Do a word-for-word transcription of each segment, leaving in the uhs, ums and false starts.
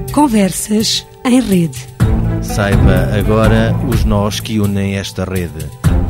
Conversas em rede. Saiba agora os nós que unem esta rede.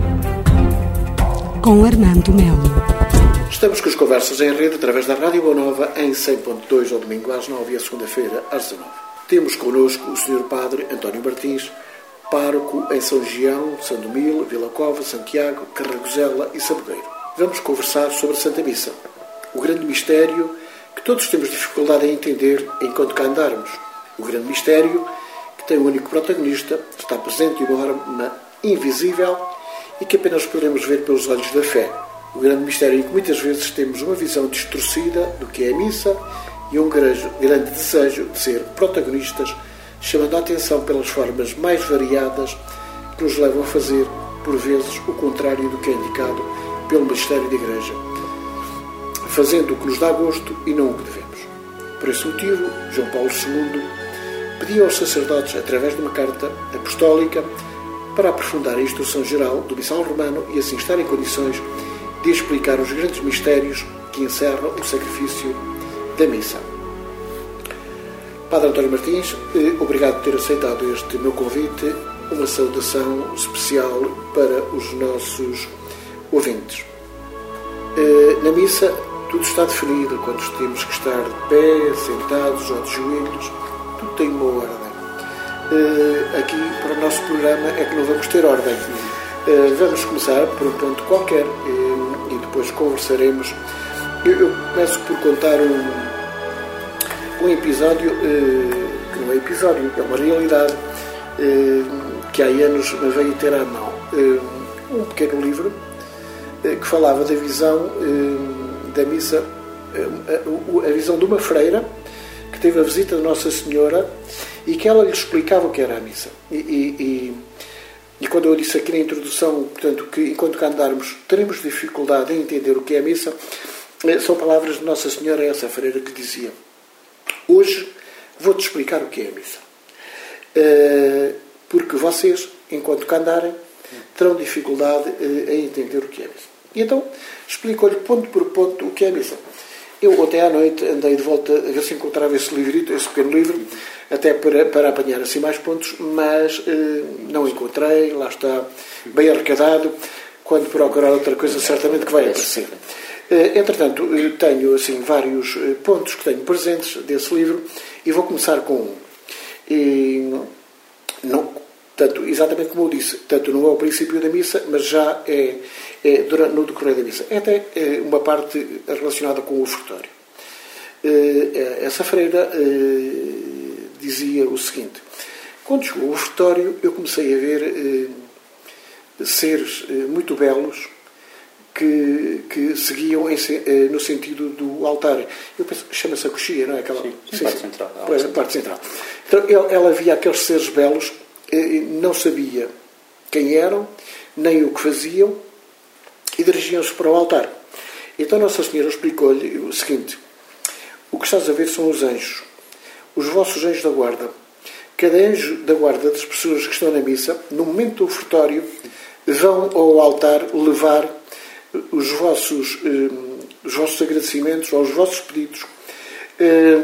Com Armando Melo. Estamos com as conversas em rede através da Rádio Boa Nova em cem ponto dois ao domingo às nove e a segunda-feira às dezanove. Temos connosco o senhor Padre António Martins, pároco em São Gião, Sandomil, Vila Cova, Santiago, Carragozela e Sabogueiro. Vamos conversar sobre a Santa Missa, o grande mistério que todos temos dificuldade em entender enquanto cá andarmos. O grande mistério que tem um único protagonista, está presente de uma forma invisível e que apenas poderemos ver pelos olhos da fé. O grande mistério em que muitas vezes temos uma visão distorcida do que é a missa e um grande desejo de ser protagonistas, chamando a atenção pelas formas mais variadas que nos levam a fazer, por vezes, o contrário do que é indicado pelo Magistério da Igreja, fazendo o que nos dá gosto e não o que devemos. Por esse motivo, João Paulo segundo pediu aos sacerdotes, através de uma carta apostólica, para aprofundar a instrução geral do Missal Romano e assim estar em condições de explicar os grandes mistérios que encerram o sacrifício da missa. Padre António Martins, obrigado por ter aceitado este meu convite. Uma saudação especial para os nossos ouvintes. Na missa, tudo está definido, quando temos que estar de pé, sentados ou de joelhos, tudo tem uma ordem. Aqui, para o nosso programa, é que não vamos ter ordem. Vamos começar por um ponto qualquer e depois conversaremos. Eu começo por contar um, um episódio, que não é episódio, é uma realidade, que há anos me veio ter à mão. Um pequeno livro que falava da visão da missa, a visão de uma freira que teve a visita de Nossa Senhora e que ela lhe explicava o que era a missa. E, e, e, e quando eu disse aqui na introdução, portanto, que enquanto cá andarmos teremos dificuldade em entender o que é a missa, são palavras de Nossa Senhora, essa freira, que dizia: hoje vou-te explicar o que é a missa. Porque vocês, enquanto cá andarem, terão dificuldade em entender o que é a missa. E então explico-lhe ponto por ponto o que é a missa. Eu até à noite andei de volta a ver se encontrava esse livrito, esse pequeno livro, até para, para apanhar assim mais pontos, mas eh, não encontrei, lá está, bem arrecadado. Quando procurar outra coisa, certamente que vai aparecer. Eh, entretanto, tenho assim vários pontos que tenho presentes desse livro e vou começar com um. E, não, tanto, exatamente como eu disse, tanto não é o princípio da missa, mas já é, é durante, no decorrer da missa. É até é, uma parte relacionada com o ofertório. É, essa freira é, dizia o seguinte: quando chegou o ofertório, eu comecei a ver é, seres é, muito belos que, que seguiam em, é, no sentido do altar. Eu penso que chama-se a coxia, não é? Aquela, sim, sim, sim, parte sim, central. Pois, a parte central. Então, ela, ela via aqueles seres belos, não sabia quem eram, nem o que faziam, e dirigiam-se para o altar. Então Nossa Senhora explicou-lhe o seguinte: o que estás a ver são os anjos, os vossos anjos da guarda. Cada anjo da guarda das pessoas que estão na missa, no momento do ofertório, vão ao altar levar os vossos, eh, os vossos agradecimentos ou os vossos pedidos. Eh,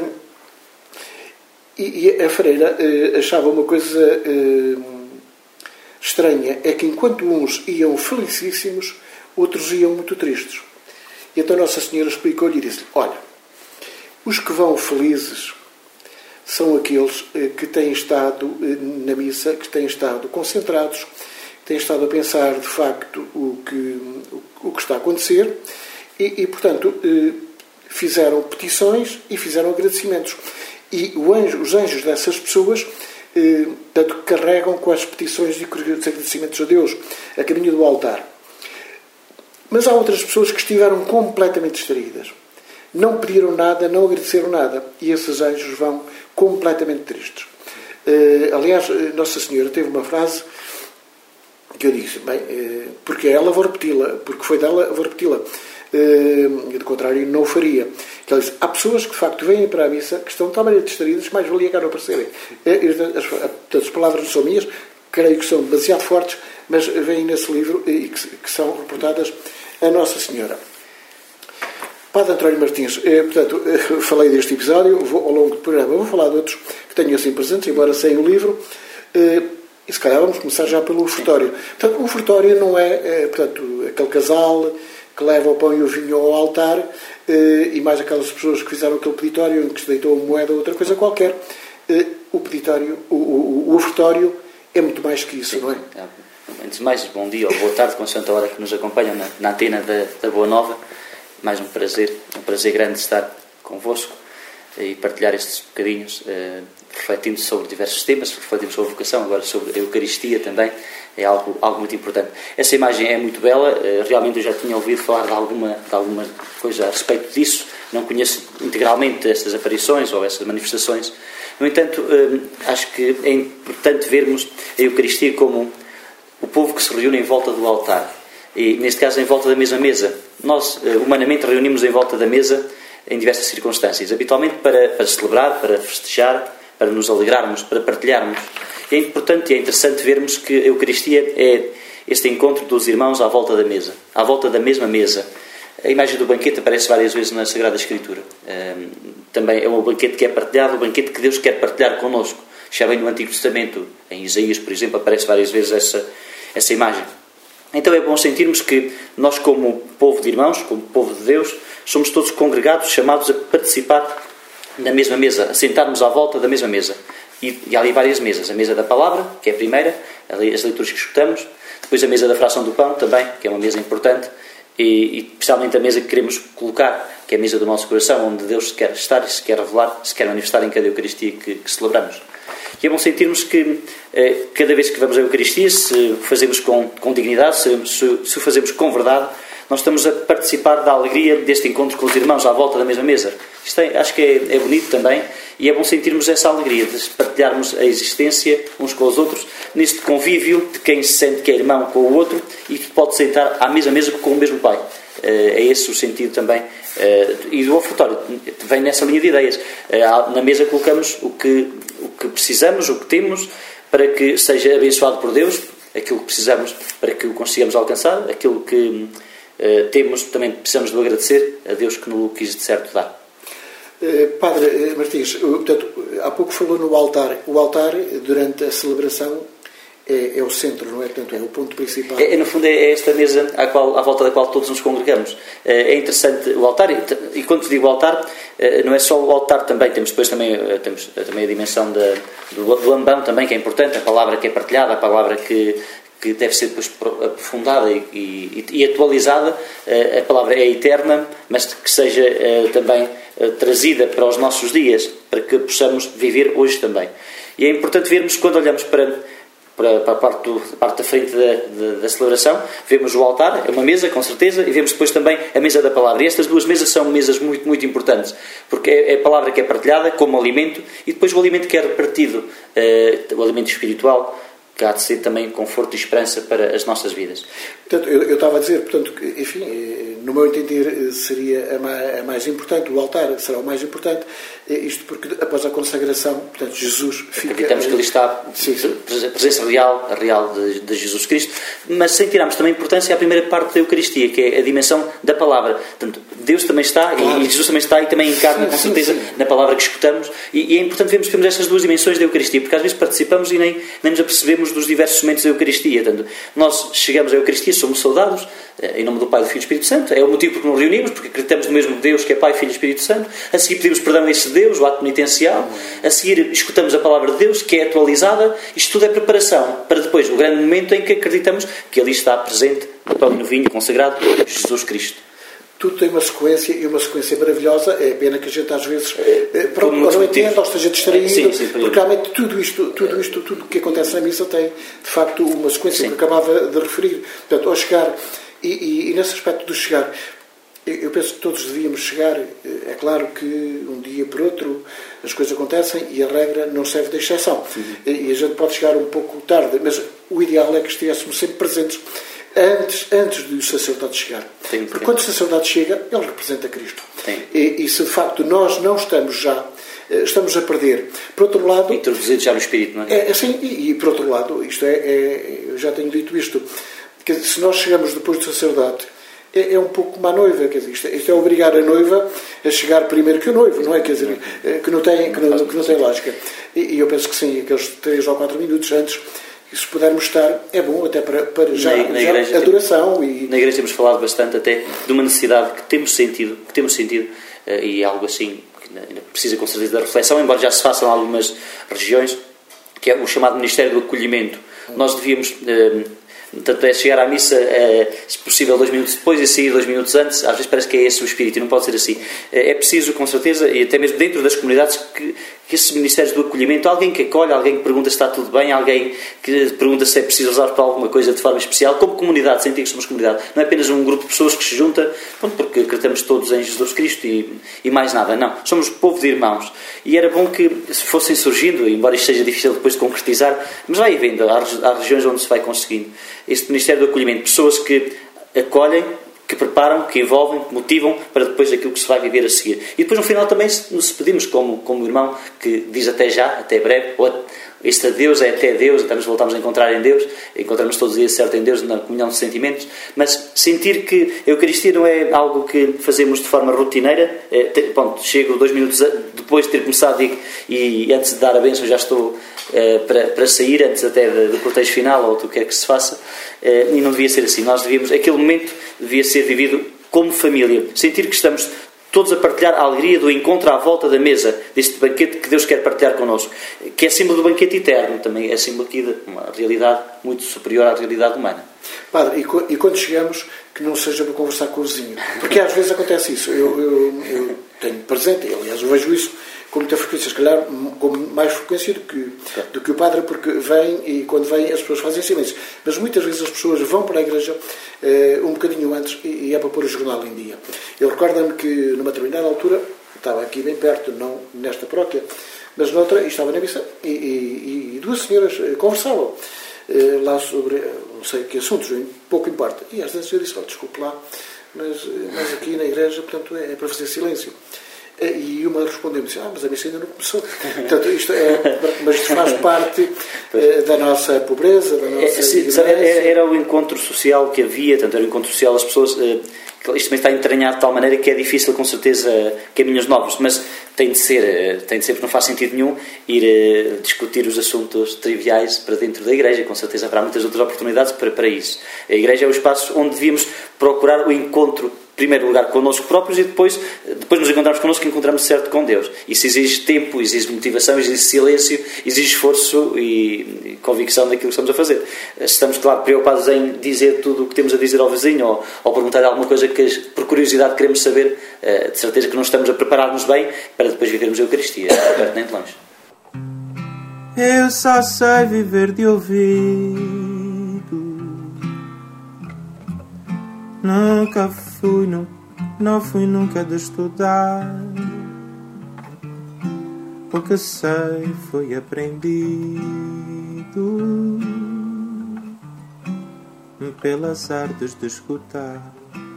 E a freira eh, achava uma coisa eh, estranha, é que enquanto uns iam felicíssimos, outros iam muito tristes. E então Nossa Senhora explicou-lhe e disse-lhe: olha, os que vão felizes são aqueles eh, que têm estado eh, na missa, que têm estado concentrados, têm estado a pensar de facto o que, o, o que está a acontecer e, e portanto, eh, fizeram petições e fizeram agradecimentos. E o anjo, os anjos dessas pessoas eh, tanto carregam com as petições e os agradecimentos a Deus a caminho do altar. Mas há outras pessoas que estiveram completamente distraídas. Não pediram nada, não agradeceram nada. E esses anjos vão completamente tristes. Eh, aliás, Nossa Senhora teve uma frase que eu disse: bem, eh, porque é ela, vou repeti-la. Porque foi dela, vou repeti-la. Uh, de contrário, não o faria. Ela diz: há pessoas que de facto vêm para a missa que estão tão distraídas que mais valia cá não aparecerem. Uh, as, as palavras não são minhas, creio que são demasiado fortes, mas vêm nesse livro e que, que são reportadas a Nossa Senhora. Padre António Martins, eh, portanto, eh, falei deste episódio, vou, ao longo do programa vou falar de outros que tenho assim presentes, embora sem o livro, eh, e se calhar vamos começar já pelo ofertório. Portanto, o ofertório não é, eh, portanto, aquele casal que leva o pão e o vinho ao altar, eh, e mais aquelas pessoas que fizeram aquele peditório em que se deitou uma moeda ou outra coisa qualquer. Eh, o peditório, o, o, o ofertório é muito mais que isso, Sim, não é? Antes de mais, bom dia ou boa tarde, consoante a hora que nos acompanham na, na antena da, da Boa Nova. Mais um prazer, um prazer grande estar convosco e partilhar estes bocadinhos, eh, refletindo sobre diversos temas, refletimos sobre a vocação, agora sobre a Eucaristia também, é algo, algo muito importante. Essa imagem é muito bela, eh, realmente eu já tinha ouvido falar de alguma, de alguma coisa a respeito disso, não conheço integralmente estas aparições ou estas manifestações. No entanto, eh, acho que é importante vermos a Eucaristia como o povo que se reúne em volta do altar, e neste caso em volta da mesma mesa. Nós, humanamente, reunimos em volta da mesa em diversas circunstâncias, habitualmente para, para celebrar, para festejar, para nos alegrarmos, para partilharmos. E é importante e é interessante vermos que a Eucaristia é este encontro dos irmãos à volta da mesa, à volta da mesma mesa. A imagem do banquete aparece várias vezes na Sagrada Escritura. Um, também é um banquete que é partilhado, um banquete que Deus quer partilhar connosco. Já vem no Antigo Testamento, em Isaías, por exemplo, aparece várias vezes essa, essa imagem. Então é bom sentirmos que nós, como povo de irmãos, como povo de Deus, somos todos congregados, chamados a participar na mesma mesa, a sentarmos à volta da mesma mesa. E, e há ali várias mesas. A mesa da palavra, que é a primeira, as leituras que escutamos. Depois a mesa da fração do pão, também, que é uma mesa importante. E, e especialmente a mesa que queremos colocar, que é a mesa do nosso coração, onde Deus se quer estar e se quer revelar, se quer manifestar em cada Eucaristia que, que celebramos. E é bom sentirmos que eh, cada vez que vamos à Eucaristia, se o fazemos com, com dignidade, se, se, se o fazemos com verdade, nós estamos a participar da alegria deste encontro com os irmãos à volta da mesma mesa. Isto é, acho que é, é bonito também, e é bom sentirmos essa alegria de partilharmos a existência uns com os outros, neste convívio de quem se sente que é irmão com o outro e que pode sentar à mesma mesa com o mesmo Pai. É esse o sentido também. E do ofertório vem nessa linha de ideias. Na mesa colocamos o que, o que precisamos, o que temos, para que seja abençoado por Deus, aquilo que precisamos para que o consigamos alcançar, aquilo que uh, temos também precisamos de agradecer a Deus que nos quis de certo dar. Padre Martins, portanto, há pouco falou no altar. O altar, durante a celebração, é, é o centro, não é? Portanto, é o ponto principal. É, no fundo, é esta mesa à, qual, à volta da qual todos nos congregamos. É interessante o altar, e, e quando digo altar, não é só o altar também, temos depois também, temos também a dimensão da, do, do ambão também, que é importante, a palavra que é partilhada, a palavra que, que deve ser depois aprofundada e, e, e atualizada. A palavra é eterna, mas que seja também trazida para os nossos dias, para que possamos viver hoje também. E é importante vermos, quando olhamos para para a parte, do, parte da frente da, da, da celebração, vemos o altar, é uma mesa com certeza, e vemos depois também a mesa da palavra. E estas duas mesas são mesas muito, muito importantes, porque é a palavra que é partilhada como alimento, e depois o alimento que é repartido, uh, o alimento espiritual, que há de ser também conforto e esperança para as nossas vidas. Portanto, eu, eu estava a dizer, portanto, que, enfim, no meu entender seria a mais, a mais importante, o altar será o mais importante, isto porque após a consagração, portanto, Jesus fica... Acreditamos que ali está sim, sim. a presença real, a real de, de Jesus Cristo, mas sem tirarmos também importância à primeira parte da Eucaristia, que é a dimensão da palavra. Portanto, Deus também está, claro. e Jesus também está, e também encarna, sim, com certeza, sim, sim. na palavra que escutamos, e, e é importante vermos, vermos estas duas dimensões da Eucaristia, porque às vezes participamos e nem, nem nos apercebemos dos diversos momentos da Eucaristia. Portanto, nós chegamos à Eucaristia, somos saudados, em nome do Pai, do Filho e do Espírito Santo. É o motivo por que nos reunimos, porque acreditamos no mesmo Deus que é Pai, Filho e Espírito Santo. A seguir pedimos perdão a esse Deus, o ato penitencial. A seguir escutamos a palavra de Deus, que é atualizada. Isto tudo é preparação para depois o grande momento em que acreditamos que ali está presente no pão e no vinho consagrado Jesus Cristo. Tudo tem uma sequência, e uma sequência maravilhosa. É pena que a gente às vezes é, pronto, não entenda ou esteja distraído, sim, sim, porque realmente tudo isto, tudo isto, tudo que acontece na missa tem de facto uma sequência, sim. que eu acabava de referir. Portanto, ao chegar, e, e, e nesse aspecto do chegar, eu penso que todos devíamos chegar. É claro que um dia por outro as coisas acontecem e a regra não serve de exceção, sim. e a gente pode chegar um pouco tarde, mas o ideal é que estivéssemos sempre presentes Antes, antes do sacerdote chegar. Sim, porque quando o sacerdote chega, ele representa Cristo. E, e se de facto nós não estamos já, estamos a perder. Por outro lado... Introduzido já no Espírito, não é? é assim, e, e por outro lado, isto é, é, eu já tenho dito isto, que se nós chegamos depois do sacerdote é, é um pouco como a noiva, quer dizer, isto, isto é obrigar a noiva a chegar primeiro que o noivo, não é? Quer dizer, que não tem, que não, que não tem lógica. E, e eu penso que sim, aqueles três ou quatro minutos antes, e se pudermos estar, é bom até para, para já, na, na já igreja, adoração. E... Na igreja temos falado bastante até de uma necessidade que temos sentido, que temos sentido, e é algo assim que ainda precisa com certeza da reflexão, embora já se façam em algumas regiões, que é o chamado Ministério do Acolhimento. Nós devíamos, tanto é chegar à missa, se possível, dois minutos depois e sair dois minutos antes. Às vezes parece que é esse o espírito, e não pode ser assim. É preciso, com certeza, e até mesmo dentro das comunidades, que, que esses ministérios do acolhimento, alguém que acolhe, alguém que pergunta se está tudo bem, alguém que pergunta se é preciso usar para alguma coisa de forma especial, como comunidade, sentir que somos comunidade. Não é apenas um grupo de pessoas que se junta, porque acreditamos todos em Jesus Cristo e, e mais nada. Não, somos povo de irmãos. E era bom que se fossem surgindo, embora isto seja difícil depois de concretizar, mas vai vendo, há, há regiões onde se vai conseguindo. Este Ministério do Acolhimento, pessoas que acolhem, que preparam, que envolvem, que motivam para depois aquilo que se vai viver a seguir. E depois no final também nos pedimos como, como irmão que diz até já, até breve, ou este adeus é até Deus, até nos voltamos a encontrar em Deus, encontramos todos os dias certo em Deus na comunhão de sentimentos, mas sentir que a Eucaristia não é algo que fazemos de forma rotineira, é, te, bom, chego dois minutos depois de ter começado e, e antes de dar a bênção já estou é, para, para sair, antes até do cortejo final ou do que quer que se faça, é, e não devia ser assim. Nós devíamos, aquele momento devia ser vivido como família, sentir que estamos todos a partilhar a alegria do encontro à volta da mesa, deste banquete que Deus quer partilhar connosco, que é símbolo do banquete eterno, também é símbolo aqui de uma realidade muito superior à realidade humana. Padre, e, e quando chegamos, que não seja para conversar com o vizinho, porque às vezes acontece isso. Eu, eu, eu tenho presente, aliás eu vejo isso com muita frequência, se calhar com mais frequência do que, do que o padre, porque vem e quando vem as pessoas fazem silêncio. Mas muitas vezes as pessoas vão para a igreja uh, um bocadinho antes e, e é para pôr o jornal em dia. Eu recordo-me que numa determinada altura, estava aqui bem perto, não nesta paróquia, mas noutra, e estava na missa, e, e, e duas senhoras conversavam uh, lá sobre, não sei que assuntos, pouco importa. E às vezes eu disse, oh, desculpe lá, mas, mas aqui na igreja, portanto, é, é para fazer silêncio. E uma respondeu-me assim, ah, mas a missa ainda não começou. Portanto, isto é, mas isto faz parte eh, da nossa pobreza, da nossa... É, sim, era o encontro social que havia, tanto era o encontro social, as pessoas... Eh, isto também está entranhado de tal maneira que é difícil, com certeza, caminhos novos, mas tem de ser, tem de ser porque não faz sentido nenhum ir uh, discutir os assuntos triviais para dentro da igreja. Com certeza haverá muitas outras oportunidades para, para isso. A igreja é o espaço onde devíamos procurar o encontro, em primeiro lugar, connosco próprios, e depois, depois nos encontramos connosco e encontramos certo com Deus. Isso exige tempo, exige motivação, exige silêncio, exige esforço e, e convicção daquilo que estamos a fazer. Estamos, claro, preocupados em dizer tudo o que temos a dizer ao vizinho ou, ou perguntar alguma coisa que por curiosidade queremos saber, de certeza que não estamos a preparar-nos bem para depois vivermos a Eucaristia, perto nem de longe. Eu só sei viver de ouvido, nunca fui, não, não fui nunca de estudar. O que sei foi aprendido pelas artes de escutar.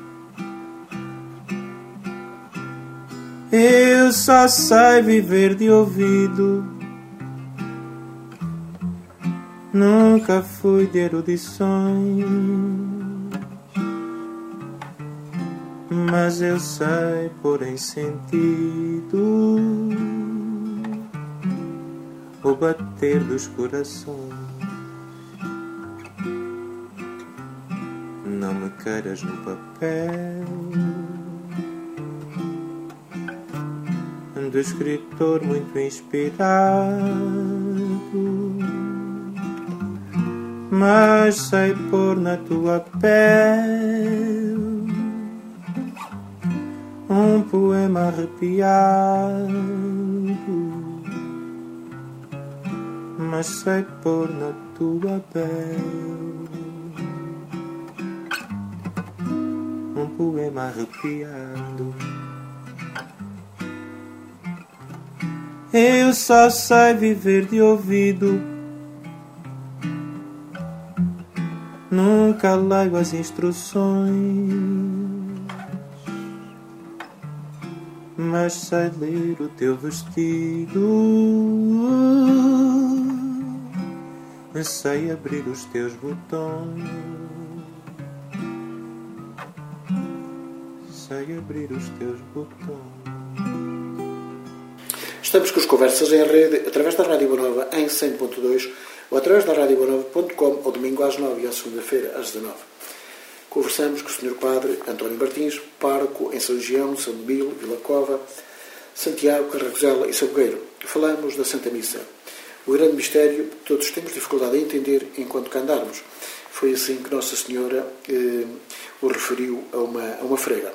Eu só sei viver de ouvido, nunca fui de erudições, mas eu sei pôr em sentido o bater dos corações. Não me queiras no papel do escritor muito inspirado, mas sei pôr na tua pele um poema arrepiado, mas sei pôr na tua pele um poema arrepiado. Eu só sei viver de ouvido, nunca leio as instruções, mas sei ler o teu vestido, sei abrir os teus botões. sei abrir os teus botões. Estamos com as conversas em rede, através da Rádio Boa Nova em cem ponto dois ou através da rádio boa nova ponto com, ao domingo às nove e à segunda-feira às dezanove. Conversamos com o senhor Padre António Martins, pároco em São Gião, São Domingos, Vila Cova, Santiago, Carragozela e Sabogueiro. Falamos da Santa Missa. O grande mistério que todos temos dificuldade em entender enquanto cá andarmos. Foi assim que Nossa Senhora eh, o referiu a uma, a uma freira.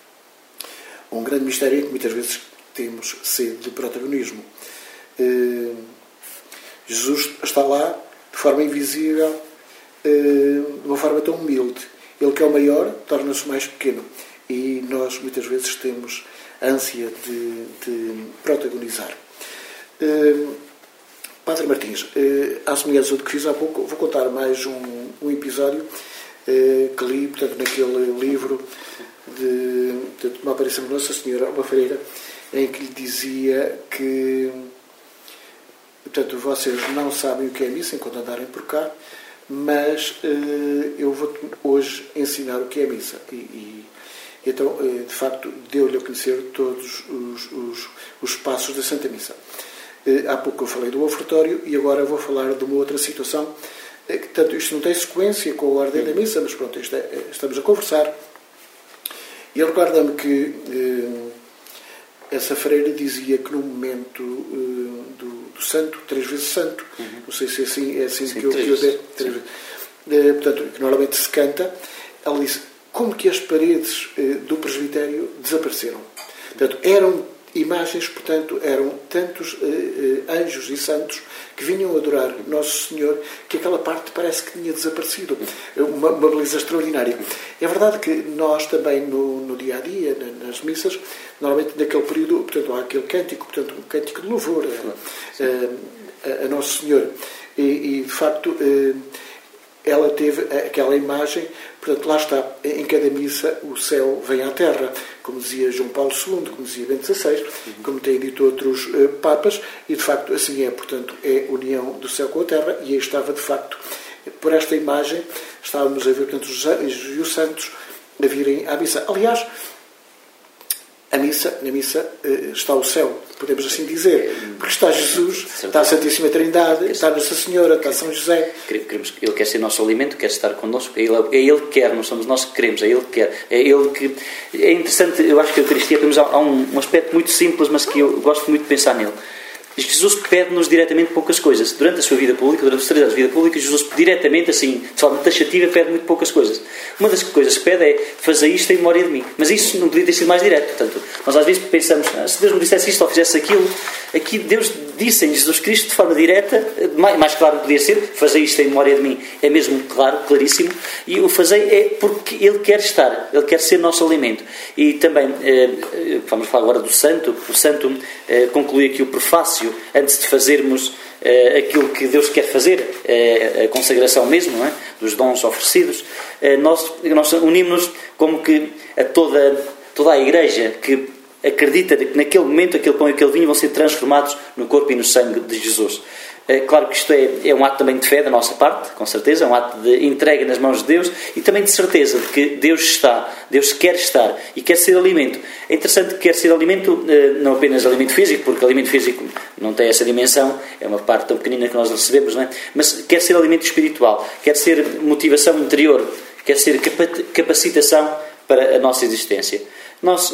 Um grande mistério que muitas vezes temos sede de protagonismo. Eh, Jesus está lá de forma invisível, eh, de uma forma tão humilde. Ele que é o maior torna-se mais pequeno. E nós muitas vezes temos ânsia de, de protagonizar. Eh, Padre Martins, eh, à semelhança do que fiz há pouco, vou contar mais um, um episódio eh, que li, portanto, naquele livro de, de uma aparição de Nossa Senhora, uma freira, em que lhe dizia que, portanto, vocês não sabem o que é missa enquanto andarem por cá, mas eh, eu vou hoje ensinar o que é missa. E, e então, eh, de facto, deu-lhe a conhecer todos os, os, os passos da Santa Missa. Eh, há pouco eu falei do ofertório e agora vou falar de uma outra situação. Eh, portanto, isto não tem sequência com a ordem da missa, mas pronto, isto é, estamos a conversar. E eu recordo-me que eh, essa freira dizia que no momento uh, do, do santo, três vezes santo, uhum. não sei se é assim, é assim Sim, que eu três vezes. Três vezes. Uh, portanto, que normalmente se canta, ela disse como que as paredes uh, do presbitério desapareceram. Portanto, eram imagens, portanto, eram tantos uh, uh, anjos e santos que vinham adorar Nosso Senhor, que aquela parte parece que tinha desaparecido. Uma, uma beleza extraordinária. É verdade que nós também, no, no dia-a-dia, nas missas, normalmente naquele período, portanto, há aquele cântico, portanto, um cântico de louvor a, a, a Nosso Senhor. E, e, de facto, ela teve aquela imagem, portanto, lá está, em cada missa o céu vem à terra, como dizia João Paulo segundo, como dizia Bento dezasseis, como têm dito outros uh, papas, e de facto assim é, portanto, é união do céu com a terra, e aí estava, de facto, por esta imagem, estávamos a ver, portanto, os anjos e os santos a virem à missa. Aliás, a missa, na missa está o céu, podemos assim dizer, porque está Jesus, está a Santíssima Trindade, está Nossa Senhora, está São José. Queremos, ele quer ser nosso alimento, quer estar connosco, é Ele, é ele que quer, não somos nós que queremos, é Ele que quer. É Ele que... É interessante, eu acho que a Eucaristia temos há um, um aspecto muito simples, mas que eu gosto muito de pensar nele. Jesus pede-nos diretamente poucas coisas. Durante a sua vida pública, durante os três anos de vida pública, Jesus diretamente, assim, de forma taxativa, pede muito poucas coisas. Uma das coisas que pede é fazer isto em memória de mim. Mas isso não podia ter sido mais direto. Portanto, nós às vezes pensamos, ah, se Deus me dissesse isto ou fizesse aquilo, aqui Deus disse em Jesus Cristo de forma direta, mais, mais claro não podia ser, fazer isto em memória de mim. É mesmo claro, claríssimo. E o fazer é porque Ele quer estar, Ele quer ser nosso alimento. E também, eh, vamos falar agora do santo. O santo eh, conclui aqui o prefácio, antes de fazermos uh, aquilo que Deus quer fazer, uh, a consagração mesmo, não é? Dos dons oferecidos, uh, nós, nós unimos-nos como que a toda, toda a Igreja que acredita que naquele momento aquele pão e aquele vinho vão ser transformados no corpo e no sangue de Jesus. Claro que isto é, é um ato também de fé da nossa parte, com certeza, é um ato de entrega nas mãos de Deus e também de certeza de que Deus está, Deus quer estar e quer ser alimento. É interessante que quer ser alimento, não apenas alimento físico, porque alimento físico não tem essa dimensão, é uma parte tão pequenina que nós recebemos, não é? Mas quer ser alimento espiritual, quer ser motivação interior, quer ser capacitação para a nossa existência. Nós,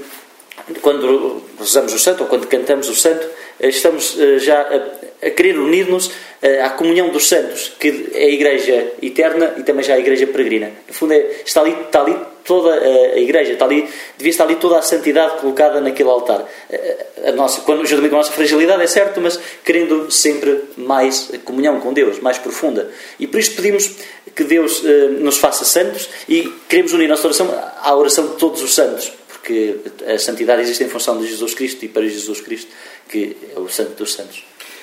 quando rezamos o santo ou quando cantamos o santo, estamos já a a querer unir-nos à comunhão dos santos, que é a Igreja eterna e também já a Igreja peregrina. No fundo, é, está, ali, está ali toda a Igreja, está ali, devia estar ali toda a santidade colocada naquele altar. A nossa, quando, juntamente com a nossa fragilidade, é certo, mas querendo sempre mais comunhão com Deus, mais profunda. E por isto pedimos que Deus eh, nos faça santos e queremos unir a nossa oração à oração de todos os santos, porque a santidade existe em função de Jesus Cristo e para Jesus Cristo, que é o santo dos santos.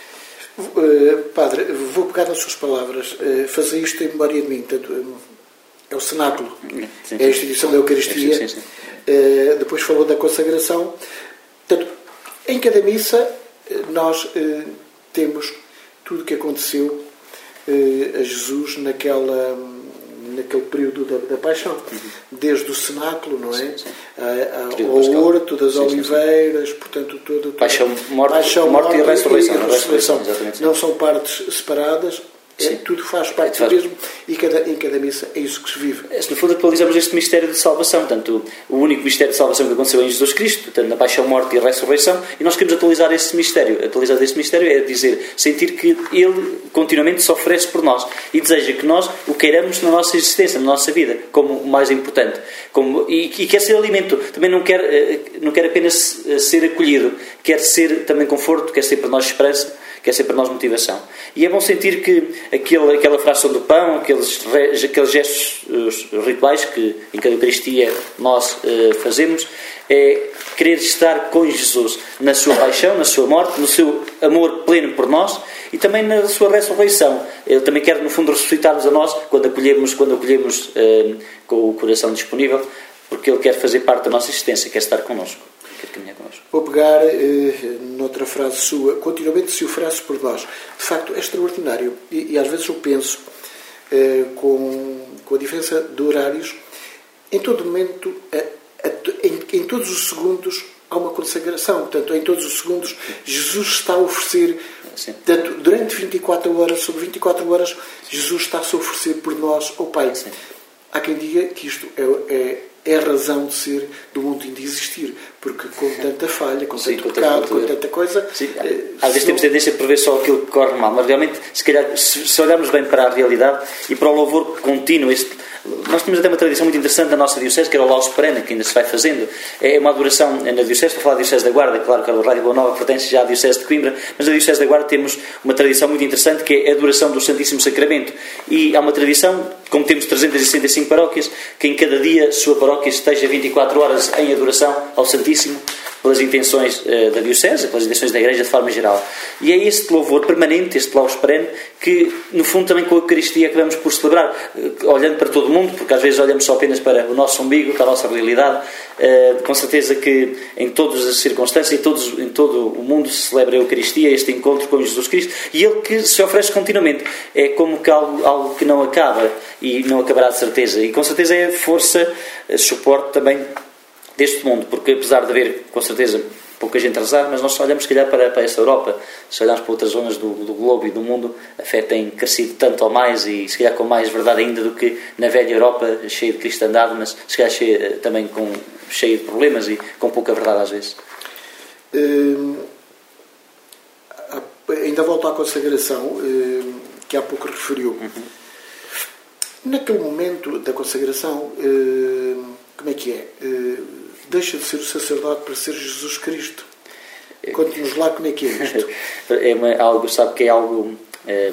Uh, padre, vou pegar nas suas palavras, uh, fazer isto em memória de mim. Portanto, uh, é o cenáculo, sim, é a instituição da Eucaristia. Sim, sim, sim. Uh, depois falou da consagração. Portanto, em cada missa nós uh, temos tudo o que aconteceu uh, a Jesus naquela, naquele período da, da paixão, uhum. desde o cenáculo, não é? Sim, sim. A, a, ao horto das sim, oliveiras, sim, sim. portanto, toda, toda paixão, morte, paixão, morte, morte e a ressurreição. E a ressurreição. Não são partes separadas. É, tudo faz parte do mesmo e cada, em cada missa é isso que se vive. No fundo atualizamos este mistério de salvação, portanto, o único mistério de salvação que aconteceu em Jesus Cristo, portanto, na paixão, morte e ressurreição, e nós queremos atualizar esse mistério. Atualizar este mistério é dizer, sentir que Ele continuamente se oferece por nós e deseja que nós o queiramos na nossa existência, na nossa vida, como o mais importante. Como, e, e quer ser alimento, também não quer, não quer apenas ser acolhido, quer ser também conforto, quer ser para nós esperança, quer ser para nós motivação. E é bom sentir que aquele, aquela fração do pão, aqueles, aqueles gestos rituais que em cada Eucaristia nós uh, fazemos, é querer estar com Jesus na sua paixão, na sua morte, no seu amor pleno por nós e também na sua ressurreição. Ele também quer, no fundo, ressuscitar-nos a nós quando acolhemos, quando acolhemos uh, com o coração disponível, porque Ele quer fazer parte da nossa existência, quer estar connosco. Vou pegar eh, noutra frase sua, continuamente se oferece por nós. De facto, é extraordinário. E, e às vezes eu penso, eh, com, com a diferença de horários, em todo momento, a, a, em, em todos os segundos, há uma consagração. Portanto, em todos os segundos, Jesus está a oferecer, portanto, durante vinte e quatro horas, sobre vinte e quatro horas, Jesus está-se a oferecer por nós ao Pai. Sim. Há quem diga que isto é... é é a razão de ser do mundo de existir, porque com tanta falha, com sim, tanto com pecado, com tanta coisa... Sim. Às vezes temos tendência a prever só aquilo que corre mal, mas realmente, se calhar, se, se olharmos bem para a realidade e para o louvor contínuo, este, nós temos até uma tradição muito interessante na nossa diocese, que era o Laus Perene, que ainda se vai fazendo. É uma adoração na diocese, estou a falar da diocese da Guarda, claro que a Rádio Boa Nova pertence já à diocese de Coimbra, mas na diocese da Guarda temos uma tradição muito interessante, que é a adoração do Santíssimo Sacramento. E há uma tradição, como temos trezentas e sessenta e cinco paróquias, que em cada dia a sua paróquia esteja vinte e quatro horas em adoração ao Santíssimo, pelas intenções uh, da diocese, pelas intenções da Igreja de forma geral. E é este louvor permanente, este Laus Perene, que no fundo também com a Eucaristia acabamos por celebrar, uh, olhando para todo o mundo, porque às vezes olhamos só apenas para o nosso umbigo, para a nossa realidade. Uh, com certeza que em todas as circunstâncias, em, todos, em todo o mundo se celebra a Eucaristia, este encontro com Jesus Cristo, e Ele que se oferece continuamente. É como que algo, algo que não acaba e não acabará de certeza. E com certeza é força, uh, suporte também deste mundo, porque apesar de haver, com certeza, pouca gente a rezar, mas nós só olhamos, se calhar, para, para esta Europa, se olharmos para outras zonas do, do globo e do mundo, a fé tem crescido tanto ou mais, e se calhar com mais verdade ainda do que na velha Europa, cheia de cristandade, mas se calhar cheia, também com, cheia de problemas e com pouca verdade às vezes. Hum, ainda volto à consagração, hum, que há pouco referiu. Uhum. Naquele momento da consagração, hum, como é que é? Hum, deixa de ser o sacerdote para ser Jesus Cristo. Conte-nos lá como é que é isto. É uma, algo, sabe que é algo é,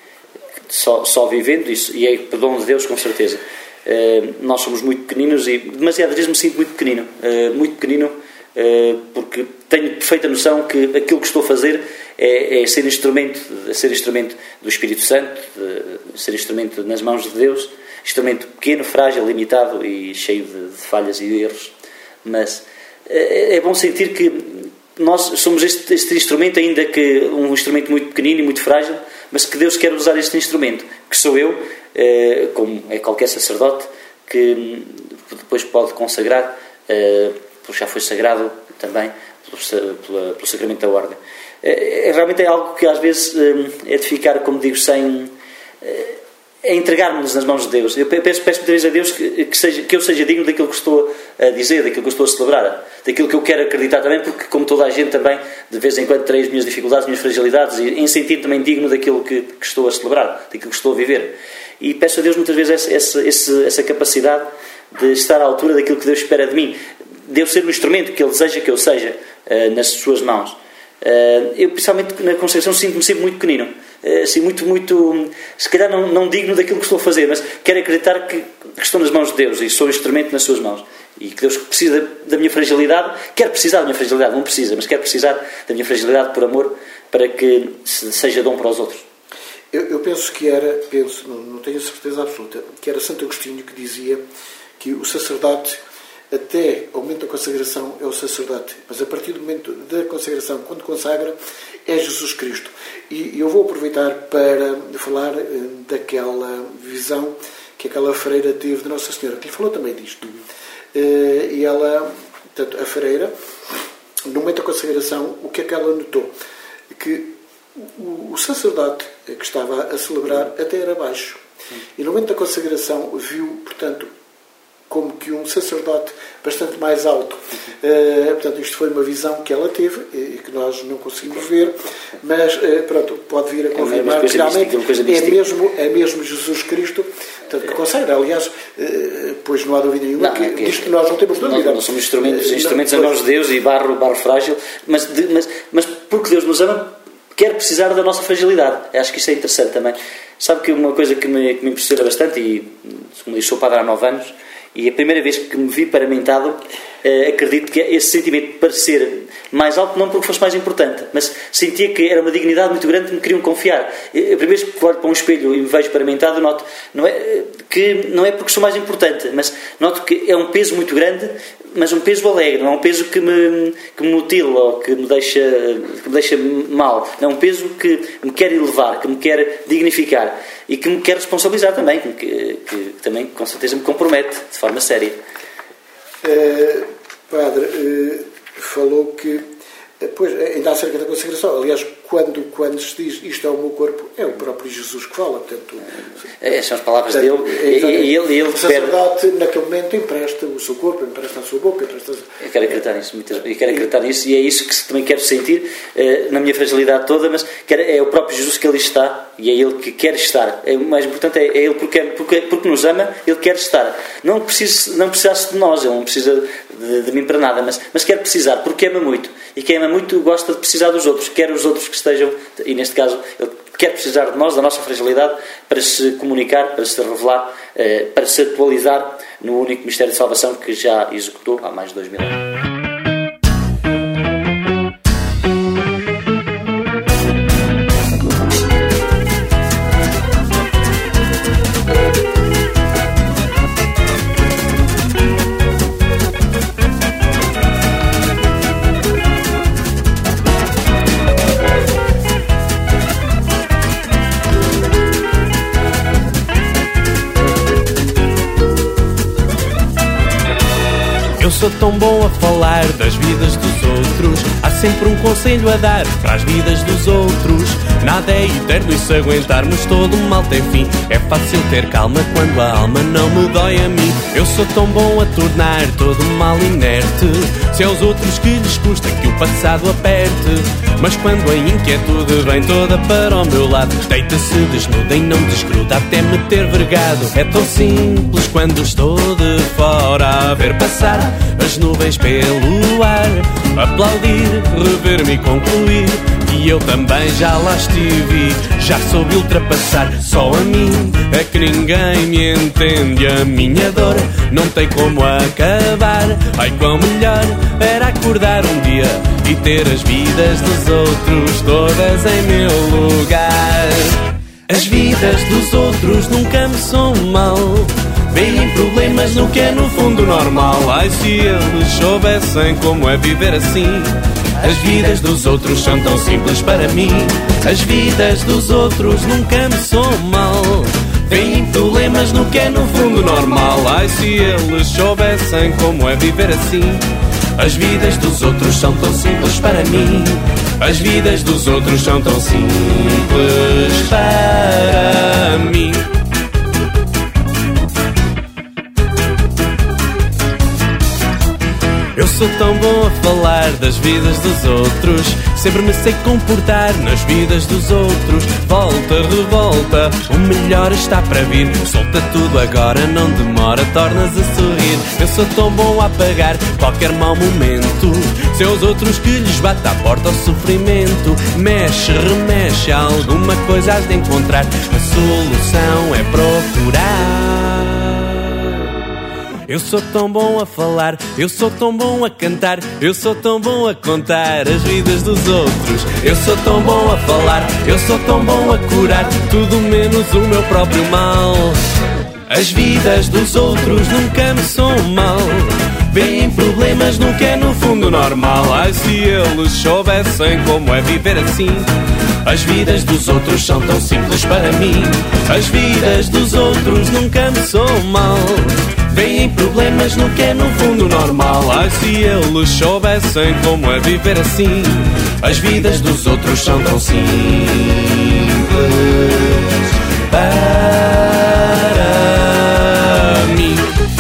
só, só vivendo isso, e é perdão de Deus, com certeza. É, nós somos muito pequeninos e demasiadas vezes me sinto muito pequenino. É, muito pequenino é, porque tenho perfeita noção que aquilo que estou a fazer é, é ser instrumento, ser instrumento do Espírito Santo, de, ser instrumento nas mãos de Deus, instrumento pequeno, frágil, limitado e cheio de, de falhas e erros. Mas é, é bom sentir que nós somos este, este instrumento, ainda que um instrumento muito pequenino e muito frágil, mas que Deus quer usar este instrumento, que sou eu, eh, como é qualquer sacerdote, que depois pode consagrar, eh, porque já foi sagrado também pelo, pelo, pelo sacramento da ordem. Eh, realmente é algo que às vezes eh, é de ficar, como digo, sem... Eh, é entregarmos-nos nas mãos de Deus. Eu peço, peço muitas vezes a Deus que, que, seja, que eu seja digno daquilo que estou a dizer, daquilo que eu estou a celebrar, daquilo que eu quero acreditar também, porque como toda a gente também, de vez em quando terei as minhas dificuldades, as minhas fragilidades, e em sentir também digno daquilo que, que estou a celebrar, daquilo que estou a viver. E peço a Deus muitas vezes essa, essa, essa capacidade de estar à altura daquilo que Deus espera de mim, de eu ser o instrumento que Ele deseja que eu seja uh, nas suas mãos. Uh, eu, principalmente na consagração, sinto-me sempre muito pequenino, uh, assim, muito, muito, se calhar não, não digno daquilo que estou a fazer, mas quero acreditar que, que estou nas mãos de Deus e sou o instrumento nas suas mãos, e que Deus precisa da minha fragilidade, quer precisar da minha fragilidade, não precisa, mas quer precisar da minha fragilidade por amor, para que seja dom para os outros. Eu, eu penso que era, penso, não, não tenho a certeza absoluta, que era Santo Agostinho que dizia que o sacerdote, até o momento da consagração, é o sacerdote, mas a partir do momento da consagração, quando consagra, é Jesus Cristo. E eu vou aproveitar para falar daquela visão que aquela freira teve de Nossa Senhora, que lhe falou também disto. Uh, e ela, portanto, a freira, no momento da consagração, o que é que ela notou? Que o, o sacerdote que estava a celebrar até era baixo. E no momento da consagração viu, portanto, como que um sacerdote bastante mais alto. Uh, portanto, isto foi uma visão que ela teve e que nós não conseguimos ver, mas uh, pronto, pode vir a confirmar que realmente é mesmo, é mesmo Jesus Cristo, portanto, que consagra. Aliás, uh, pois não há dúvida nenhuma, não, que, é que disto nós não temos dúvida. Nós não somos instrumentos, instrumentos não, a mãos de Deus e barro, barro frágil, mas, de, mas, mas porque Deus nos ama, quer precisar da nossa fragilidade. Acho que isto é interessante também. Sabe que uma coisa que me, que me impressiona bastante, e como disse, sou padre há nove anos, e a primeira vez que me vi paramentado, eh, acredito que esse sentimento de parecer mais alto, não porque fosse mais importante, mas sentia que era uma dignidade muito grande que me queriam confiar. A primeira vez que olho para um espelho e me vejo paramentado, noto não é, que não é porque sou mais importante, mas noto que é um peso muito grande, mas um peso alegre, não é um peso que me, que me mutila ou que me, deixa, que me deixa mal. Não é um peso que me quer elevar, que me quer dignificar e que me quer responsabilizar também, que, que, que também com certeza me compromete de forma séria. Uh, padre, uh, falou que, pois, ainda acerca da consagração, aliás, quando, quando se diz isto é o meu corpo, é o próprio Jesus que fala, portanto... É, são as palavras portanto, dele, é, e ele, ele o sacerdote, perde... naquele momento, empresta o seu corpo, empresta a sua boca, empresta... Eu quero acreditar nisso, muitas... eu quero acreditar nisso, e é isso que também quero sentir, eh, na minha fragilidade toda, mas quero, é o próprio Jesus que ali está, e é Ele que quer estar. É, o mais importante é, é Ele porque, porque, porque nos ama, Ele quer estar. Não, precisa, não precisasse de nós, Ele não precisa de, de mim para nada, mas, mas quer precisar, porque ama muito. E quem ama muito gosta de precisar dos outros, quer os outros que estejam, e neste caso Ele quer precisar de nós, da nossa fragilidade, para se comunicar, para se revelar, para se atualizar no único mistério de salvação que já executou há mais de dois mil anos. Eu sou tão bom a falar das vidas dos outros. Há sempre um conselho a dar para as vidas dos outros. Nada é eterno e se aguentarmos todo o mal tem fim. É fácil ter calma quando a alma não me dói a mim. Eu sou tão bom a tornar todo o mal inerte. Se aos outros que lhes custa que o passado aperte. Mas quando a inquietude vem toda para o meu lado, deita-se desnuda e não desgruda até me ter vergado. É tão simples quando estou de fora a ver passar as nuvens pelo ar, aplaudir, rever-me e concluir que eu também já lá estive, já soube ultrapassar. Só a mim é que ninguém me entende, a minha dor não tem como acabar. Ai, quão melhor era acordar um dia e ter as vidas dos outros todas em meu lugar. As vidas dos outros nunca me são mal, veem problemas no que é no fundo normal. Ai, se eles soubessem como é viver assim. As vidas dos outros são tão simples para mim. As vidas dos outros nunca me são mal, veem problemas no que é no fundo normal. Ai, se eles soubessem como é viver assim. As vidas dos outros são tão simples para mim. As vidas dos outros são tão simples para mim. Eu sou tão bom a falar das vidas dos outros. Sempre me sei comportar nas vidas dos outros. Volta, revolta, o melhor está para vir. Solta tudo agora, não demora, tornas a sorrir. Eu sou tão bom a apagar qualquer mau momento. Se aos outros que lhes bate à porta o sofrimento. Mexe, remexe, alguma coisa has de encontrar. A solução é procurar. Eu sou tão bom a falar, eu sou tão bom a cantar, eu sou tão bom a contar as vidas dos outros. Eu sou tão bom a falar, eu sou tão bom a curar tudo menos o meu próprio mal. As vidas dos outros nunca me são mal, veem problemas no que é no fundo normal. Ai, se eles soubessem como é viver assim. As vidas dos outros são tão simples para mim. As vidas dos outros nunca me soam mal. Veem problemas no que é no fundo normal. Ai, se eles soubessem como é viver assim. As vidas dos outros são tão simples para mim.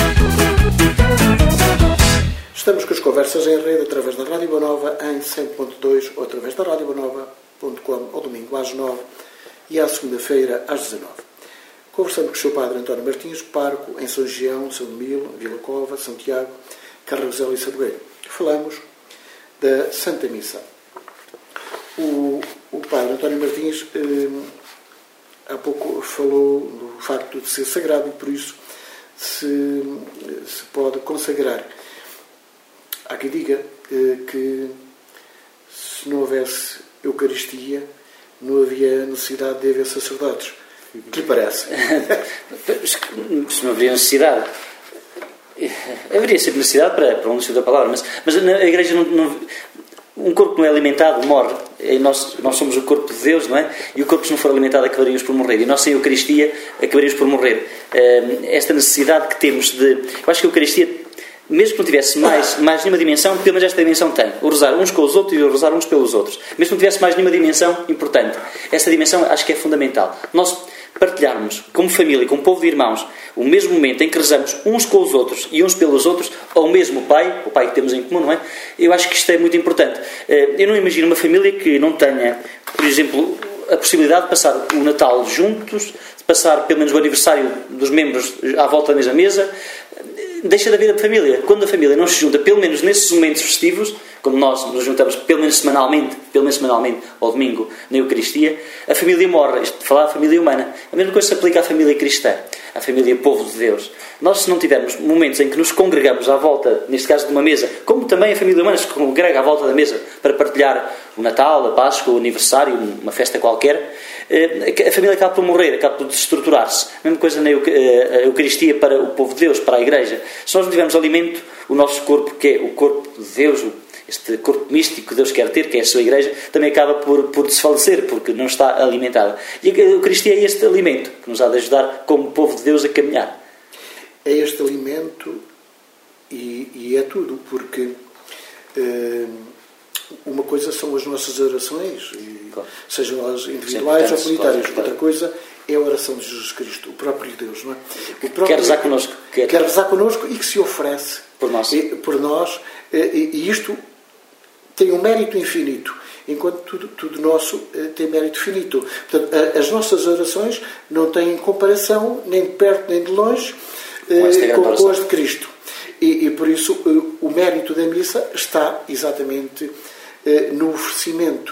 Estamos com as conversas em rede através da Rádio Boa Nova em cem ponto dois ou através da rádio boa nova ponto com ao domingo às nove e à segunda-feira às dezanove. Conversamos com o seu Padre António Martins, pároco em São Gião, São Domilo, Vila Cova, Santiago, Carrasel e Saboeiro. Falamos da Santa Missa. O, o Padre António Martins eh, há pouco falou do facto de ser sagrado e por isso se, se pode consagrar. Há quem diga eh, que se não houvesse Eucaristia não havia necessidade de haver sacerdotes. O que lhe parece? Se não haveria necessidade, haveria sempre necessidade para, para o anúncio da palavra, mas, mas a Igreja não, não, um corpo que não é alimentado morre. Nós, nós somos o corpo de Deus, não é? E o corpo, se não for alimentado, acabaríamos por morrer. E nós, sem a Eucaristia, acabaríamos por morrer. Esta necessidade que temos de... Eu acho que a Eucaristia, mesmo que não tivesse mais, mais nenhuma dimensão, pelo menos esta dimensão tem. O rezar uns com os outros e o rezar uns pelos outros. Mesmo que não tivesse mais nenhuma dimensão importante. Essa dimensão acho que é fundamental. Nós partilharmos, como família, como povo de irmãos, o mesmo momento em que rezamos uns com os outros e uns pelos outros, ao mesmo Pai, o Pai que temos em comum, não é? Eu acho que isto é muito importante. Eu não imagino uma família que não tenha, por exemplo, a possibilidade de passar o Natal juntos, de passar pelo menos o aniversário dos membros à volta da mesma mesa. Deixa de haver a família. Quando a família não se junta, pelo menos nesses momentos festivos, como nós nos juntamos pelo menos semanalmente, pelo menos semanalmente ao domingo na Eucaristia, a família morre. Isto de falar a família humana. A mesma coisa se aplica à família cristã, à família povo de Deus. Nós, se não tivermos momentos em que nos congregamos à volta, neste caso de uma mesa, como também a família humana se congrega à volta da mesa para partilhar o Natal, a Páscoa, o aniversário, uma festa qualquer, a família acaba por morrer, acaba por desestruturar-se. A mesma coisa na Eucaristia para o povo de Deus, para a Igreja. Se nós não tivermos alimento, o nosso corpo, que é o corpo de Deus, este corpo místico que Deus quer ter, que é a sua Igreja, também acaba por, por desfalecer, porque não está alimentada. E a Eucaristia é este alimento que nos há de ajudar, como povo de Deus, a caminhar. É este alimento e, e é tudo, porque uh, uma coisa são as nossas orações, e, claro, sejam elas individuais ou comunitárias. Claro, outra coisa é a oração de Jesus Cristo, o próprio Deus, não é? O próprio, quer rezar connosco. Quer, quer rezar connosco e que se oferece por nós. E, por nós e, e isto tem um mérito infinito, enquanto tudo, tudo nosso tem mérito finito. Portanto, as nossas orações não têm comparação, nem de perto nem de longe, com, com as de Cristo. E, e por isso o mérito da missa está exatamente no oferecimento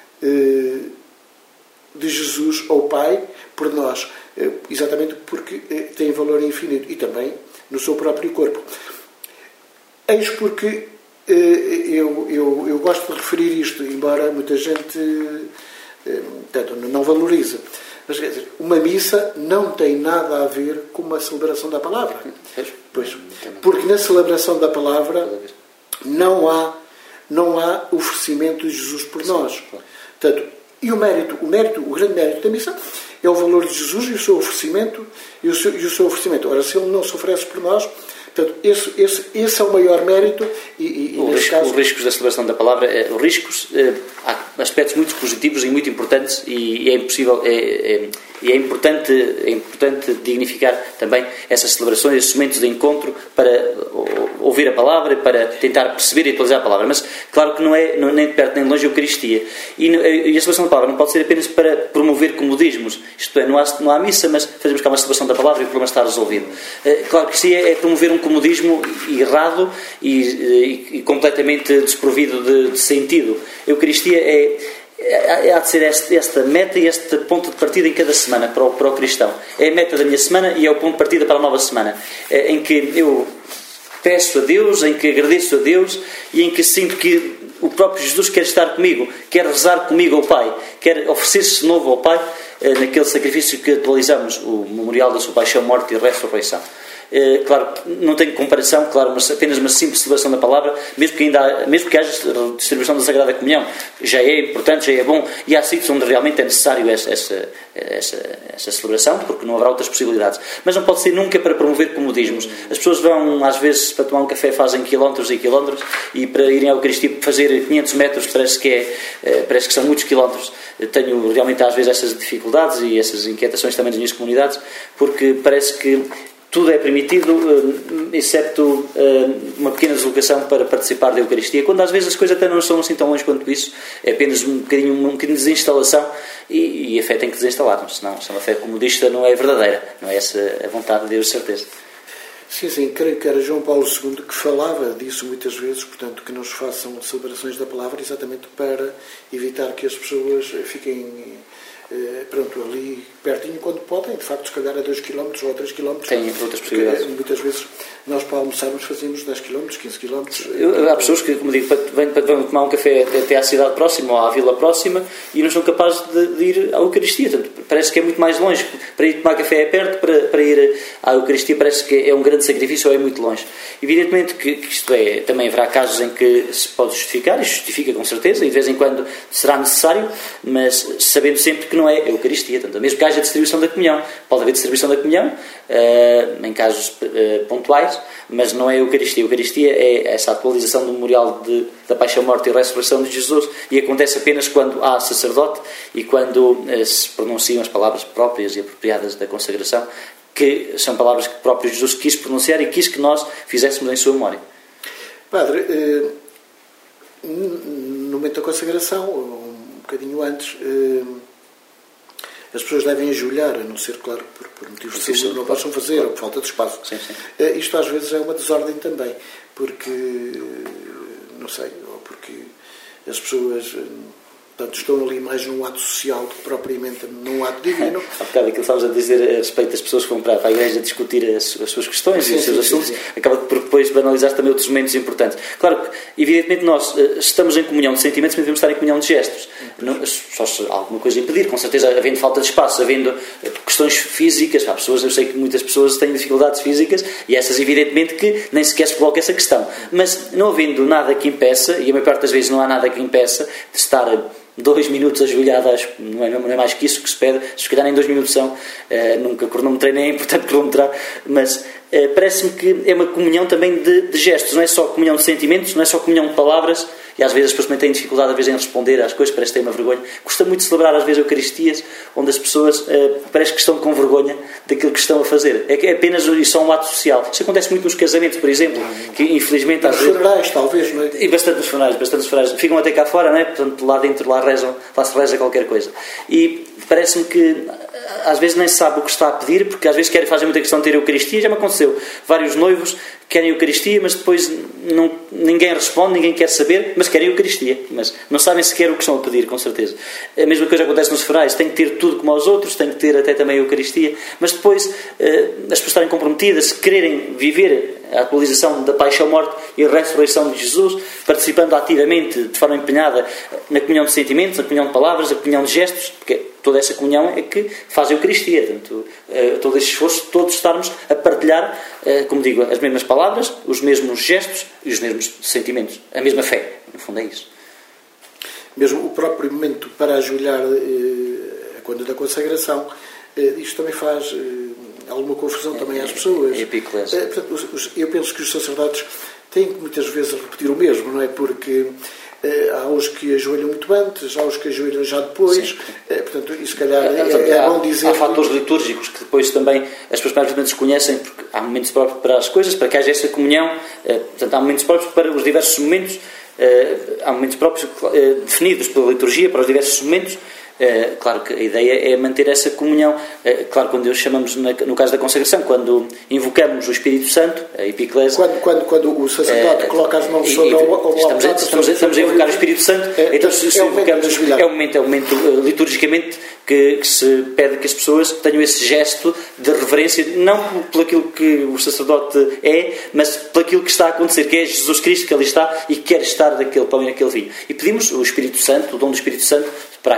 de Jesus ao Pai por nós, exatamente porque tem valor infinito, e também no seu próprio corpo. Eis porque eu, eu, eu gosto de referir isto, embora muita gente tanto, não valorize. Mas, quer dizer, uma missa não tem nada a ver com uma celebração da palavra. Pois, porque na celebração da palavra não há, não há oferecimento de Jesus por nós. Portanto, e o mérito, o mérito, o grande mérito da missa é o valor de Jesus e o seu oferecimento, e o seu, e o seu oferecimento. Ora, se ele não se oferece por nós, portanto, esse, esse, esse é o maior mérito. E, e, o risco, caso... Os riscos da celebração da palavra, os riscos, há aspectos muito positivos e muito importantes, e é impossível, é, é, e é importante, é importante dignificar também essas celebrações, esses momentos de encontro para ouvir a palavra, para tentar perceber e atualizar a palavra. Mas claro que não é não, nem de perto nem de longe a Eucaristia. E, e a celebração da palavra não pode ser apenas para promover comodismos. Isto é, não há, não há missa, mas fazemos cá uma celebração da palavra e o problema está resolvido. Claro que sim, é promover um comodismo errado e, e, e completamente desprovido de, de sentido. A Eucaristia é há de ser esta, esta meta e este ponto de partida em cada semana para o, para o cristão. É a meta da minha semana e é o ponto de partida para a nova semana, em que eu peço a Deus, em que agradeço a Deus e em que sinto que o próprio Jesus quer estar comigo, quer rezar comigo ao Pai, quer oferecer-se de novo ao Pai naquele sacrifício que atualizamos, o memorial da sua paixão, morte e ressurreição. eh, claro, não tem comparação, claro, mas apenas uma simples celebração da palavra, mesmo que, ainda há, mesmo que haja distribuição da Sagrada Comunhão, já é importante, já é bom, e há sítios onde realmente é necessário essa, essa, essa, essa celebração, porque não haverá outras possibilidades. Mas não pode ser nunca para promover comodismos. As pessoas vão, às vezes, para tomar um café, fazem quilómetros e quilómetros, e para irem à Eucaristia fazer quinhentos metros parece que, é, parece que são muitos quilómetros. Tenho realmente, às vezes, essas dificuldades e essas inquietações também das minhas comunidades, porque parece que tudo é permitido, excepto uma pequena deslocação para participar da Eucaristia, quando às vezes as coisas até não são assim tão longe quanto isso, é apenas um bocadinho, um bocadinho de desinstalação, e, e a fé tem que desinstalar, senão se uma fé comodista não é verdadeira, não é essa a vontade de Deus, de certeza. Sim, sim, creio que era João Paulo segundo que falava disso muitas vezes, portanto, que não se façam celebrações da palavra exatamente para evitar que as pessoas fiquem eh, pronto, ali pertinho quando podem, de facto, se calhar a dois quilómetros ou a três quilómetros. Tem outras possibilidades. Muitas vezes nós para almoçarmos fazemos dez quilómetros, quinze quilómetros. Há pessoas que, como digo, vêm, vêm tomar um café até à cidade próxima ou à vila próxima e não são capazes de, de ir à Eucaristia. Portanto, parece que é muito mais longe. Para ir tomar café é perto, para, para ir à Eucaristia parece que é um grande sacrifício ou é muito longe. Evidentemente que, que isto é, também haverá casos em que se pode justificar, e justifica com certeza, e de vez em quando será necessário, mas sabendo sempre que não é a Eucaristia. Portanto, mesmo que haja distribuição da comunhão, pode haver distribuição da comunhão uh, em casos uh, pontuais, mas não é a Eucaristia. A Eucaristia é essa atualização do memorial de, da paixão, morte e ressurreição de Jesus, e acontece apenas quando há sacerdote e quando uh, se pronunciam as palavras próprias e apropriadas da consagração, que são palavras que o próprio Jesus quis pronunciar e quis que nós fizéssemos em sua memória. Padre, uh, no momento da consagração, um bocadinho antes, uh, as pessoas devem ajoelhar, a não ser, claro, por, por motivos de saúde, não possam fazer, claro, ou por falta de espaço. Sim, sim. Uh, isto às vezes é uma desordem também, porque, não sei, ou porque as pessoas, portanto, estão ali mais num ato social do que propriamente num ato divino. Há bocado aquilo que estávamos a dizer a respeito das pessoas que vão para a igreja discutir as, as suas questões sim, e os seus sim, assuntos, sim, sim. Acaba por depois banalizar também outros momentos importantes. Claro que, evidentemente, nós estamos em comunhão de sentimentos, mas devemos estar em comunhão de gestos. Não, só se alguma coisa impedir, com certeza, havendo falta de espaço, havendo questões físicas, há pessoas, eu sei que muitas pessoas têm dificuldades físicas, e essas, evidentemente, que nem sequer se coloca essa questão. Mas, não havendo nada que impeça, e a maior parte das vezes não há nada que impeça, de estar dois minutos ajoelhado, acho, não, é, não é mais que isso que se pede, se calhar nem dois minutos são, uh, nunca cronometrei, nem é importante cronometrar, mas uh, parece-me que é uma comunhão também de, de gestos, não é só comunhão de sentimentos, não é só comunhão de palavras, e às vezes as pessoas também têm dificuldade às vezes em responder às coisas, parece que têm uma vergonha. Custa muito celebrar às vezes Eucaristias, onde as pessoas uh, parece que estão com vergonha daquilo que estão a fazer. É que é apenas só um ato social. Isso acontece muito nos casamentos, por exemplo, que infelizmente às vezes... Nos funerais, talvez, não é? E bastante nos funerais, bastante nos funerais. Ficam até cá fora, não é? Portanto, lá dentro, lá rezam, lá se reza qualquer coisa. E parece-me que às vezes nem se sabe o que está a pedir, porque às vezes querem fazer muita questão de ter Eucaristia. Já me aconteceu vários noivos querem Eucaristia, mas depois não, ninguém responde, ninguém quer saber, mas querem Eucaristia, mas não sabem sequer o que estão a pedir, com certeza. A mesma coisa acontece nos funerais, tem que ter tudo como aos outros, tem que ter até também a Eucaristia, mas depois as pessoas estarem comprometidas, se quererem viver a atualização da paixão, morte e a ressurreição de Jesus, participando ativamente, de forma empenhada, na comunhão de sentimentos, na comunhão de palavras, na comunhão de gestos, porque toda essa comunhão é que faz a Eucaristia. Portanto, todo esse esforço, todos estarmos a partilhar, como digo, as mesmas palavras, os mesmos gestos e os mesmos sentimentos, a mesma fé. No fundo é isso. Mesmo o próprio momento para ajoelhar, quando da consagração, isto também faz alguma confusão também às pessoas. É epiclésia. Portanto, eu penso que os sacerdotes têm que muitas vezes repetir o mesmo, não é? Porque Uh, há os que ajoelham muito antes, há os que ajoelham já depois, uh, portanto, e se calhar é, é, é bom dizer... Há fatores litúrgicos que depois também as pessoas mais desconhecem, porque há momentos próprios para as coisas, para que haja essa comunhão, uh, portanto, há momentos próprios para os diversos momentos, uh, há momentos próprios uh, definidos pela liturgia para os diversos momentos. Uh, claro que a ideia é manter essa comunhão. Uh, claro, quando chamamos, na, no caso da consagração, quando invocamos o Espírito Santo, a epiclésia... Quando, quando, quando o sacerdote uh, coloca as mãos sobre o altar... Estamos, a, estamos, estamos a invocar o Espírito Santo, é, então se, se é invocamos... É o momento, é o momento uh, liturgicamente que, que se pede que as pessoas tenham esse gesto de reverência, não por aquilo que o sacerdote é, mas por aquilo que está a acontecer, que é Jesus Cristo que ali está e que quer estar daquele pão e naquele vinho. E pedimos o Espírito Santo, o dom do Espírito Santo, para aquelas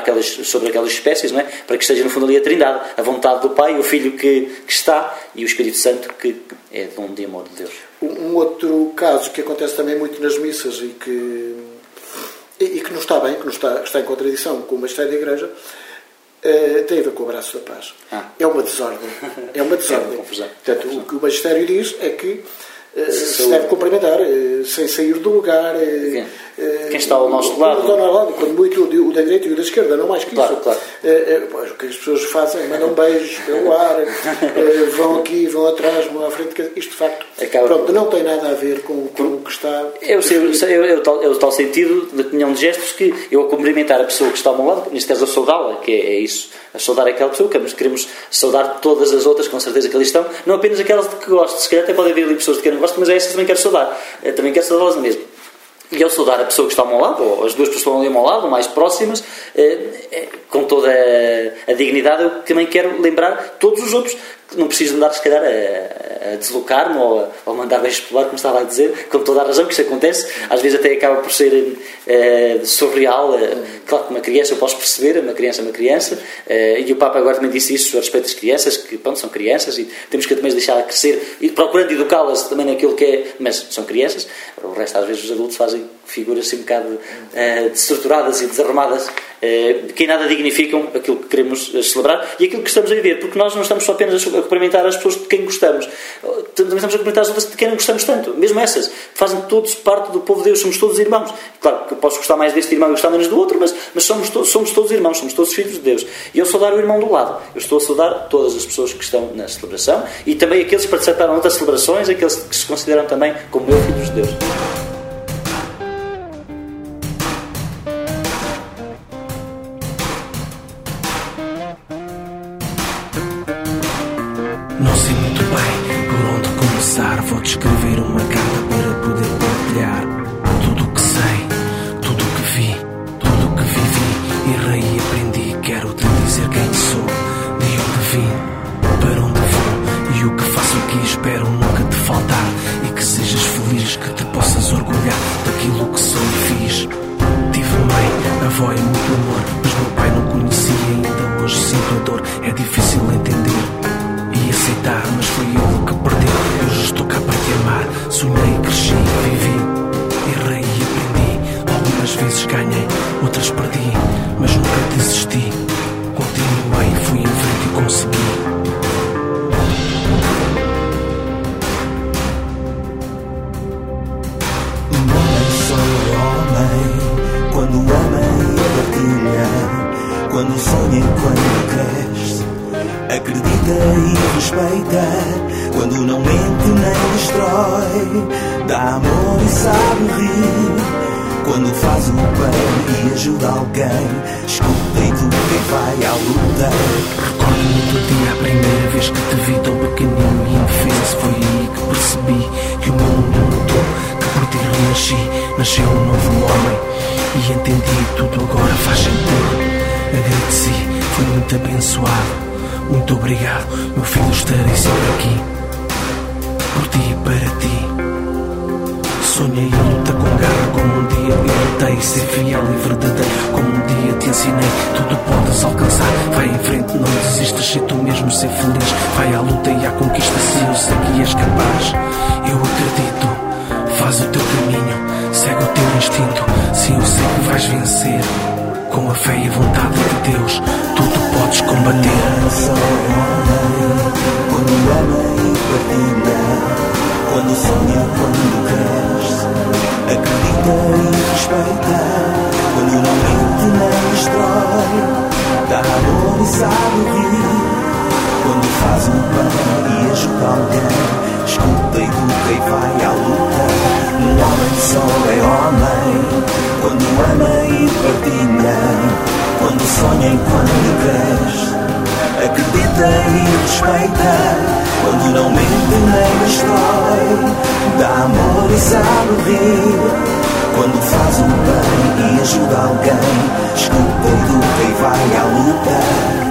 sobre aquelas espécies, não é? Para que esteja no fundo ali a trindade, a vontade do Pai, o Filho que, que está e o Espírito Santo que é dom de amor de Deus. Um outro caso que acontece também muito nas missas e que, e, e que não está bem, que não está, está em contradição com o magistério da Igreja, uh, tem a ver com o abraço da paz. Ah. É uma desordem. É uma desordem. É uma confusão. Portanto, o que o magistério diz é que Uh, se deve cumprimentar uh, sem sair do lugar. Uh, Quem está ao nosso lado? Quando, lado, quando muito o da direita e o da esquerda, não mais que claro, isso. Claro. Uh, uh, pois, o que as pessoas fazem, mandam beijos pelo ar, uh, vão aqui, vão atrás, vão à frente. Isto de facto Acaba pronto, não tem nada a ver com, com o que está. Eu sei, eu sei, eu, eu, tal, eu, tal sentido de comunhão de gestos que eu, a cumprimentar a pessoa que está ao meu lado, neste caso a saudá-la, que é, é isso, a saudar aquela pessoa, queremos, queremos saudar todas as outras, com certeza que ali estão, não apenas aquelas de que gosto, se calhar até pode haver ali pessoas de que eu não gosto, mas é essas também quero saudar, eu também quero saudá-las mesmo. E ao saudar a pessoa que está ao meu lado, ou as duas pessoas que estão ali ao meu lado, mais próximas, eh, eh, com toda a, a dignidade, eu também quero lembrar todos os outros, que não preciso andar, se calhar, a, a deslocar-me ou a, ou mandar beijos pelo ar, como estava a dizer, com toda a razão que isso acontece. Às vezes até acaba por ser eh, surreal. Eh, claro que uma criança eu posso perceber, uma criança é uma criança, eh, e o Papa agora também disse isso a respeito das crianças, que pronto, são crianças e temos que também deixá-las crescer, e procurando educá-las também naquilo que é, mas são crianças. O resto, às vezes, os adultos fazem figuras assim um bocado uh, destruturadas e desarrumadas, uh, que em nada dignificam aquilo que queremos uh, celebrar e aquilo que estamos a viver, porque nós não estamos só apenas a cumprimentar as pessoas de quem gostamos, também estamos a cumprimentar as outras de quem não gostamos tanto, mesmo essas, fazem todos parte do povo de Deus, somos todos irmãos. Claro que eu posso gostar mais deste irmão e gostar menos do outro, mas, mas somos, to- somos todos irmãos, somos todos filhos de Deus. E eu saudar o irmão do lado, eu estou a saudar todas as pessoas que estão na celebração e também aqueles que participaram em outras celebrações, aqueles que se consideram também como meus filhos de Deus. Não sei muito bem por onde começar. Vou-te escrever uma carta para poder partilhar tudo o que sei, tudo o que vi, tudo o que vivi. Errei e aprendi. Quero-te dizer quem sou, de onde vim, para onde vou e o que faço aqui. Espero nunca te faltar e que sejas feliz, que te possas orgulhar daquilo que sou e fiz. Tive mãe, avó e muito amor, mas meu pai não conhecia ainda. Hoje sinto a dor, é difícil entender e aceitar, mas foi ele que perdeu. Eu já estou cá para te amar. Sonhei, cresci, vivi, errei e aprendi. Algumas vezes ganhei, outras perdi, mas nunca desisti. Continuei, fui em frente e consegui. Um homem só é homem quando ama e partilha, quando sonha e quando cresce, acredita e respeita, quando não mente nem destrói, dá amor e sabe rir, quando faz o bem e ajuda alguém, escuta e tu quem vai à luta. Recordo-me do dia, a primeira vez que te vi tão pequenino e indefeso. Foi aí que percebi que o meu mundo mudou, que por ti renasci, nasceu um novo homem e entendi tudo agora faz sentido. Agradeci, fui muito abençoado. Muito obrigado, meu filho, estarei sempre aqui, por ti e para ti. Sonhei a luta com garra, como um dia eu lutei. Ser fiel e verdadeiro, como um dia te ensinei. Tudo podes alcançar, vai em frente, não desistas. Se tu mesmo ser feliz, vai à luta e à conquista. Se eu sei que és capaz, eu acredito. Faz o teu caminho, segue o teu instinto. Se eu sei que vais vencer, com a fé e a vontade de Deus, tudo podes combater. Só homem quando ama e partilha, quando sonha, quando cresce, acredita e respeita, quando não mente nem destrói, dá amor e sabe rir, quando faz o bem e ajuda alguém, escuta e educa e vai à luta. Um homem só é homem quando ama e partilha, quando sonha e quando cresce, acredita e respeita, quando não mente nem destrói, dá amor e sabe rir, quando faz o bem e ajuda alguém, escuta, educa e vai à luta.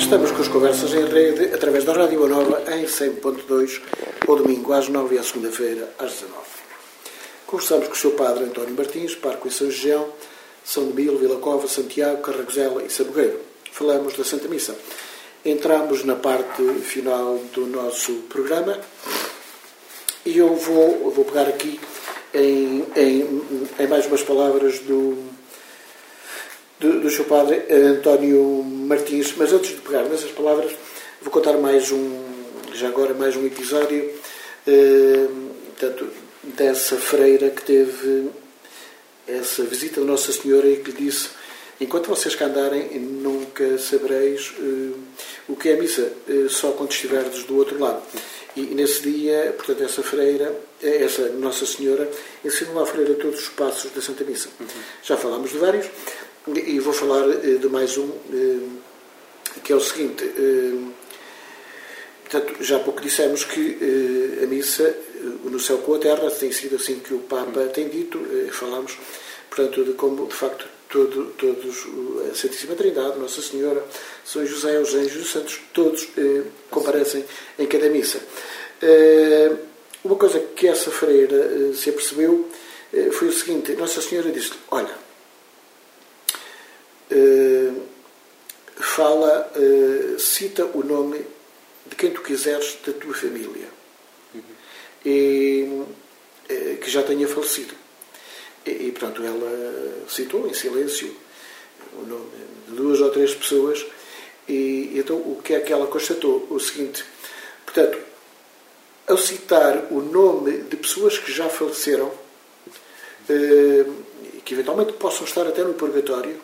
Estamos com as conversas em rede através da Rádio Boa Nova em cem ponto dois, ao domingo às nove e à segunda-feira às dezanove. Conversamos com o seu padre António Martins, Parco em São Gião, São Domingos, Vila Cova, Santiago, Carragozela e Sabogueiro. Falamos da Santa Missa. Entramos na parte final do nosso programa e eu vou, vou pegar aqui em, em, em mais umas palavras do, do, do seu padre António Martins. Mas antes de pegar nessas palavras, vou contar mais um, já agora mais um episódio eh, portanto, dessa freira que teve essa visita de Nossa Senhora e que lhe disse: enquanto vocês cá andarem, nunca sabereis uh, o que é a missa, uh, só quando estiverdes do outro lado. E, e nesse dia, portanto, essa freira, essa Nossa Senhora, ensinou à freira todos os passos da Santa Missa. Uhum. Já falámos de vários, e vou falar uh, de mais um, uh, que é o seguinte. Uh, portanto, já há pouco dissemos que uh, a missa, uh, no céu com a terra, tem sido assim que o Papa uhum. tem dito. Uh, falámos, portanto, de como, de facto, Todo, todos, a Santíssima Trindade, Nossa Senhora, São José, os anjos e os santos, todos eh, comparecem em cada missa. Eh, uma coisa que essa freira eh, se apercebeu eh, foi o seguinte: Nossa Senhora disse-lhe: olha, eh, fala, eh, cita o nome de quem tu quiseres da tua família, uhum. e, eh, que já tenha falecido. E, portanto, ela citou em silêncio o nome de duas ou três pessoas. E então, o que é que ela constatou? O seguinte: portanto, ao citar o nome de pessoas que já faleceram, eh, que eventualmente possam estar até no purgatório,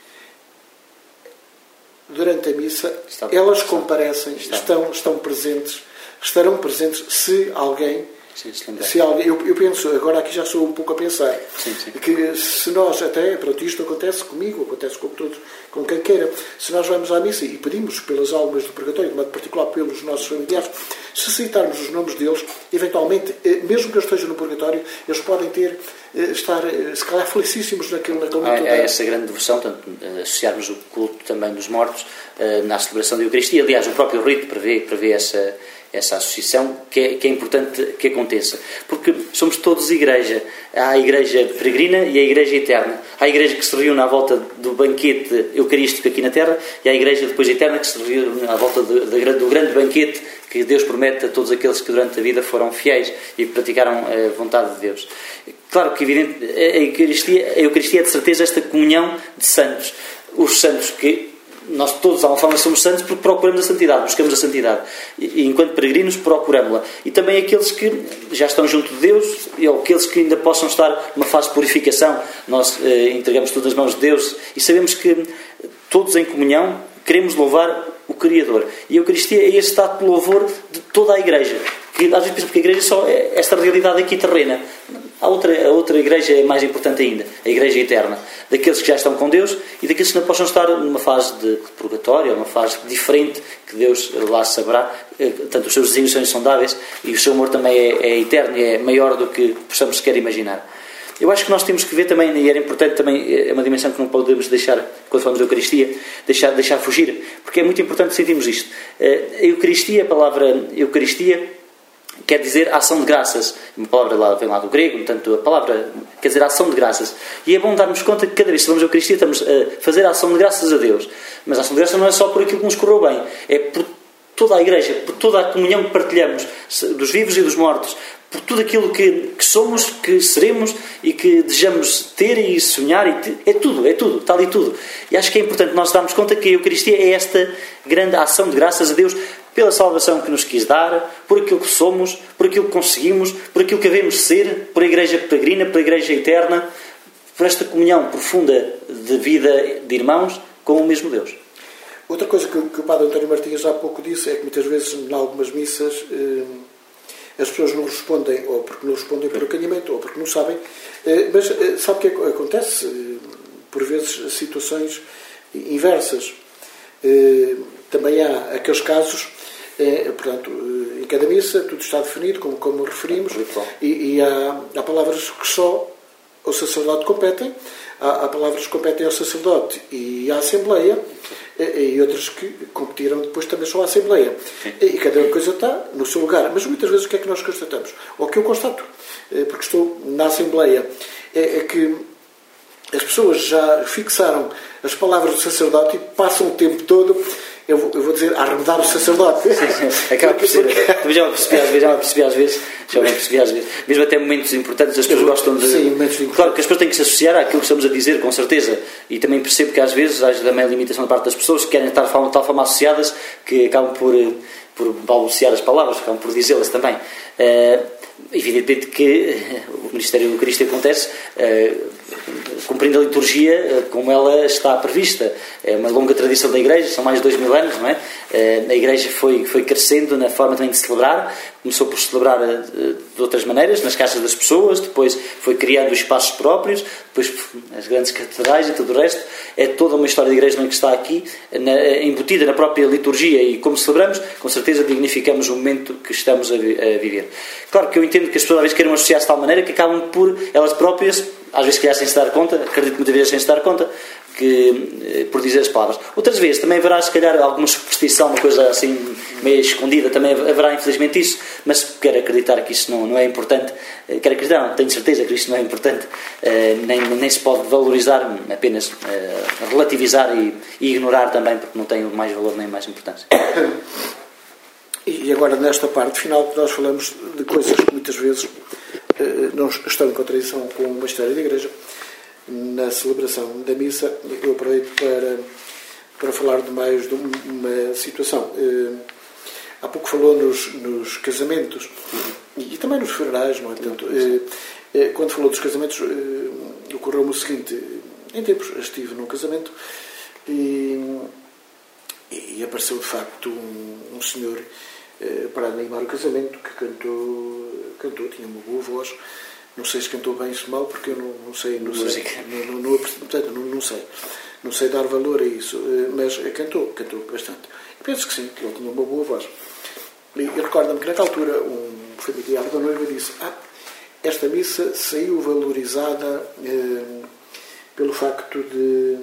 durante a missa, está, elas está, comparecem, está. Estão, estão presentes, estarão presentes se alguém... Sim, se alguém, eu, eu penso, agora aqui já sou um pouco a pensar, sim, sim. que se nós até, pronto, isto acontece comigo, acontece com todos, com quem queira, se nós vamos à missa e pedimos pelas almas do purgatório, de modo particular pelos nossos familiares, se citarmos os nomes deles, eventualmente, mesmo que eles estejam no purgatório, eles podem ter, estar, se calhar, felicíssimos naquele, naquele momento. É essa grande devoção, portanto, associarmos o culto também dos mortos na celebração da Eucaristia. Aliás, o próprio rito prevê, prevê essa... essa associação, que é, que é importante que aconteça. Porque somos todos igreja. Há a igreja peregrina e a igreja eterna. Há a igreja que se reúne à volta do banquete eucarístico aqui na terra e há a igreja depois eterna que se reúne à volta do, do grande banquete que Deus promete a todos aqueles que durante a vida foram fiéis e praticaram a vontade de Deus. Claro que, evidente, a Eucaristia, a Eucaristia é de certeza esta comunhão de santos. Os santos que nós todos, de alguma forma, somos santos porque procuramos a santidade, buscamos a santidade. E, enquanto peregrinos, procuramos-la. E também aqueles que já estão junto de Deus, ou aqueles que ainda possam estar numa fase de purificação. Nós eh, entregamos tudo nas mãos de Deus e sabemos que todos em comunhão queremos louvar o Criador. E a Eucaristia é este ato de louvor de toda a Igreja. Que às vezes pensamos que a Igreja só é esta realidade aqui terrena. A outra, a outra Igreja é mais importante ainda, a Igreja eterna, daqueles que já estão com Deus e daqueles que não possam estar numa fase de purgatório, numa fase diferente, que Deus lá saberá. Tanto os seus desígnios são insondáveis e o seu amor também é, é eterno e é maior do que possamos sequer imaginar. Eu acho que nós temos que ver também, e era importante também, é uma dimensão que não podemos deixar, quando falamos de Eucaristia, deixar, deixar fugir, porque é muito importante sentirmos isto. A Eucaristia, a palavra Eucaristia, quer dizer ação de graças. Uma palavra lá, vem lá do grego, portanto, a palavra quer dizer ação de graças. E é bom darmos conta que cada vez que vamos à Eucaristia estamos a fazer a ação de graças a Deus. Mas a ação de graças não é só por aquilo que nos correu bem, é por toda a Igreja, por toda a comunhão que partilhamos, dos vivos e dos mortos, por tudo aquilo que, que somos, que seremos e que desejamos ter e sonhar. E te, é tudo, é tudo, está ali tudo. E acho que é importante nós darmos conta que a Eucaristia é esta grande ação de graças a Deus pela salvação que nos quis dar, por aquilo que somos, por aquilo que conseguimos, por aquilo que devemos ser, por a Igreja peregrina, pela Igreja eterna, por esta comunhão profunda de vida de irmãos com o mesmo Deus. Outra coisa que, que o Padre António Martins há pouco disse é que muitas vezes, em algumas missas, eh, as pessoas não respondem, ou porque não respondem por acanhamento, ou porque não sabem. Eh, mas eh, sabe o que acontece? Eh, por vezes, situações inversas. Eh, também há aqueles casos, eh, portanto, eh, em cada missa tudo está definido, como, como referimos, e, e há, há palavras que só ao sacerdote competem, há, há palavras que competem ao sacerdote e à Assembleia, e, e outras que competiram depois também só à Assembleia. E, e cada coisa está no seu lugar. Mas muitas vezes o que é que nós constatamos? Ou o que eu constato, porque estou na Assembleia, é, é que as pessoas já fixaram as palavras do sacerdote e passam o tempo todo, eu vou, eu vou dizer, a arremedar o sacerdote. Sim, sim. Acaba por ser. Também já me percebi às vezes, já me percebi às vezes, já me percebi às vezes, mesmo até momentos importantes, as pessoas gostam de. Sim, momentos importantes. Claro que as pessoas têm que se associar àquilo que estamos a dizer, com certeza. E também percebo que às vezes há também a limitação da parte das pessoas que querem estar de tal forma associadas que acabam por, por balbuciar as palavras, acabam por dizê-las também. Uh, evidentemente que o Ministério Eucarístico acontece uh, cumprindo a liturgia uh, como ela está prevista. É uma longa tradição da Igreja, são mais de dois mil anos, não é? Uh, a Igreja foi, foi crescendo na forma também de celebrar, começou por celebrar uh, de outras maneiras, nas casas das pessoas, depois foi criando os espaços próprios, depois as grandes catedrais e tudo o resto. É toda uma história da Igreja que está aqui, na, embutida na própria liturgia, e como celebramos, com certeza dignificamos o momento que estamos a, vi, a viver. Claro que eu entendo que as pessoas às vezes queiram associar-se de tal maneira que acabam por elas próprias, às vezes calhar sem se dar conta, acredito que muitas vezes sem se dar conta, que, por dizer as palavras. Outras vezes também haverá se calhar alguma superstição, uma coisa assim meio escondida, também haverá infelizmente isso, mas quero acreditar que isso não, não é importante. Quero acreditar, não, tenho certeza que isso não é importante, nem, nem se pode valorizar, apenas relativizar e, e ignorar também, porque não tem mais valor nem mais importância. E agora, nesta parte final, nós falamos de coisas que muitas vezes eh, não estão em contradição com uma história da Igreja. Na celebração da missa, eu aproveito para, para falar de mais de uma situação. Eh, há pouco falou nos, nos casamentos e, e também nos funerais, não é tanto? Eh, eh, quando falou dos casamentos, eh, ocorreu-me o seguinte: em tempos estive num casamento e, e apareceu de facto um, um senhor para animar o casamento, que cantou, cantou, tinha uma boa voz. Não sei se cantou bem ou mal, porque eu não, não sei, não sei, não, não, não, portanto, não, não sei, não sei dar valor a isso, mas cantou, cantou bastante. Eu penso que sim, que ele tinha uma boa voz. E eu recordo-me que naquela altura um familiar da noiva disse: ah, esta missa saiu valorizada eh, pelo facto de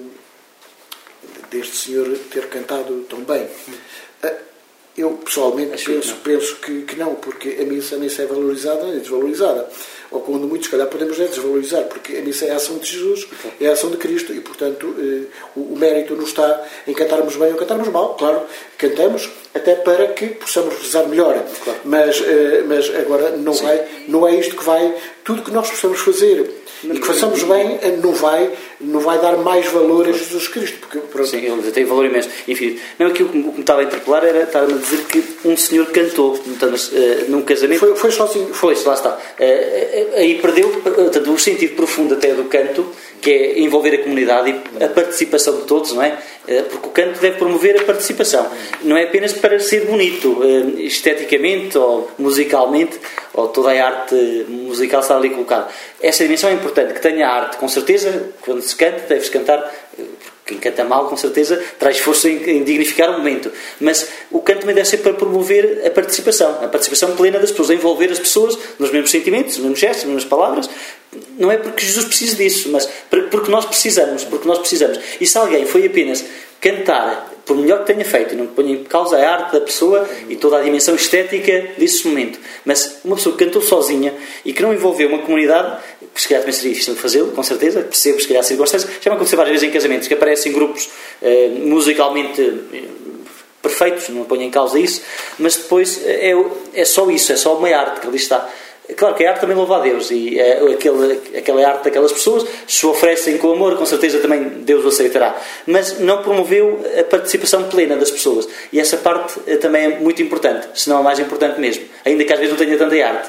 deste senhor ter cantado tão bem. Ah, Eu, pessoalmente, penso, penso que, que não, porque a missa nem se é valorizada nem desvalorizada. Ou quando muito, se calhar, podemos é desvalorizar, porque a missa é a ação de Jesus, é a ação de Cristo, e, portanto, eh, o, o mérito não está em cantarmos bem ou cantarmos mal. Claro, cantamos até para que possamos rezar melhor. Claro. Mas, eh, mas agora não, vai, não é isto que vai... Tudo que nós possamos fazer e que façamos bem não vai, não vai dar mais valor a Jesus Cristo. Porque, pronto. Sim, ele tem valor imenso. Enfim, não, aquilo que me estava a interpelar era estar-me a dizer que um senhor cantou portanto, uh, num casamento. Foi, foi sozinho. Foi, lá está. Uh, aí perdeu portanto, o sentido profundo até do canto, que é envolver a comunidade e a participação de todos, não é? Uh, porque o canto deve promover a participação. Não é apenas para ser bonito, uh, esteticamente ou musicalmente, ou toda a arte musical está ali colocada. Essa dimensão é importante, que tenha arte, com certeza, quando se canta, deve-se cantar. Quem canta mal, com certeza, traz esforço em, em dignificar o momento. Mas o canto também deve ser para promover a participação, a participação plena das pessoas, a envolver as pessoas nos mesmos sentimentos, nos mesmos gestos, nas mesmas palavras. Não é porque Jesus precisa disso, mas porque nós precisamos, porque nós precisamos. E se alguém foi apenas cantar, por melhor que tenha feito, não ponha em causa a arte da pessoa e toda a dimensão estética desse momento, mas uma pessoa que cantou sozinha e que não envolveu uma comunidade, se calhar também seria difícil de fazê-lo, com certeza, percebo se calhar circunstâncias. Já me aconteceu várias vezes em casamentos que aparecem grupos eh, musicalmente eh, perfeitos, não ponho em causa isso, mas depois é, é só isso, é só uma arte que ali está. Claro que a arte também louva a Deus, e é aquele, aquela arte daquelas pessoas, se oferecem com amor, com certeza também Deus o aceitará, mas não promoveu a participação plena das pessoas, e essa parte também é muito importante, se não a mais importante mesmo, ainda que às vezes não tenha tanta arte.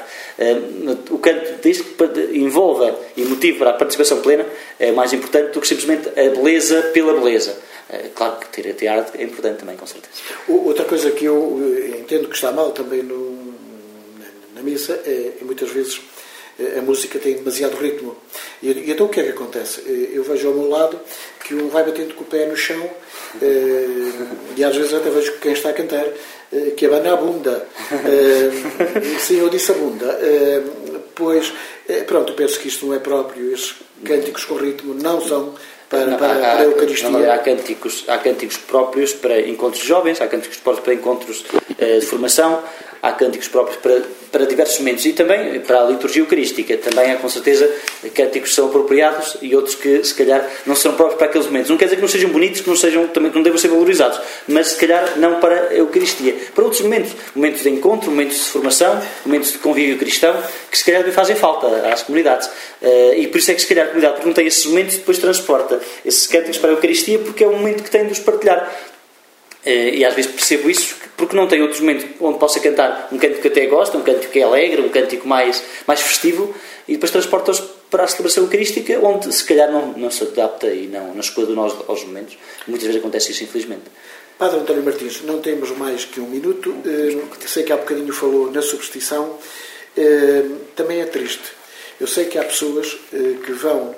O canto diz que envolva e motive para a participação plena é mais importante do que simplesmente a beleza pela beleza. Claro que ter, ter arte é importante também, com certeza. Outra coisa que eu entendo que está mal também no na missa é, muitas vezes, a música tem demasiado ritmo. E, e então o que é que acontece? Eu vejo ao meu lado que um vai batendo com o pé no chão, eh, E às vezes até vejo que quem está a cantar uh, que abana a bunda. Uh, sim, eu disse a bunda. Uh, pois, uh, pronto, eu penso que isto não é próprio. Estes cânticos com ritmo não são para, não, para, há, para a Eucaristia. Não, há, cânticos, há cânticos próprios para encontros jovens, há cânticos próprios para encontros uh, de formação, há cânticos próprios para, para diversos momentos e também para a liturgia eucarística. Também há, com certeza, cânticos que são apropriados e outros que, se calhar, não serão próprios para aqueles momentos. Não quer dizer que não sejam bonitos, que não, sejam, também, que não devam ser valorizados, mas, se calhar, não para a Eucaristia. Para outros momentos, momentos de encontro, momentos de formação, momentos de convívio cristão, que, se calhar, fazem falta às comunidades. E por isso é que, se calhar, a comunidade, porque não tem esses momentos, depois transporta esses cânticos para a Eucaristia, porque é o momento que tem de os partilhar. E às vezes percebo isso porque não tem outros momentos onde possa cantar um cântico que até gosta, um cântico que é alegre, um cântico mais, mais festivo, e depois transporta-os para a celebração eucarística, onde se calhar não, não se adapta e não, não se coaduna aos, aos momentos. Muitas vezes acontece isso, infelizmente. Padre António Martins, não temos mais que um minuto. Sei que há bocadinho falou na superstição. Também é triste. Eu sei que há pessoas que vão...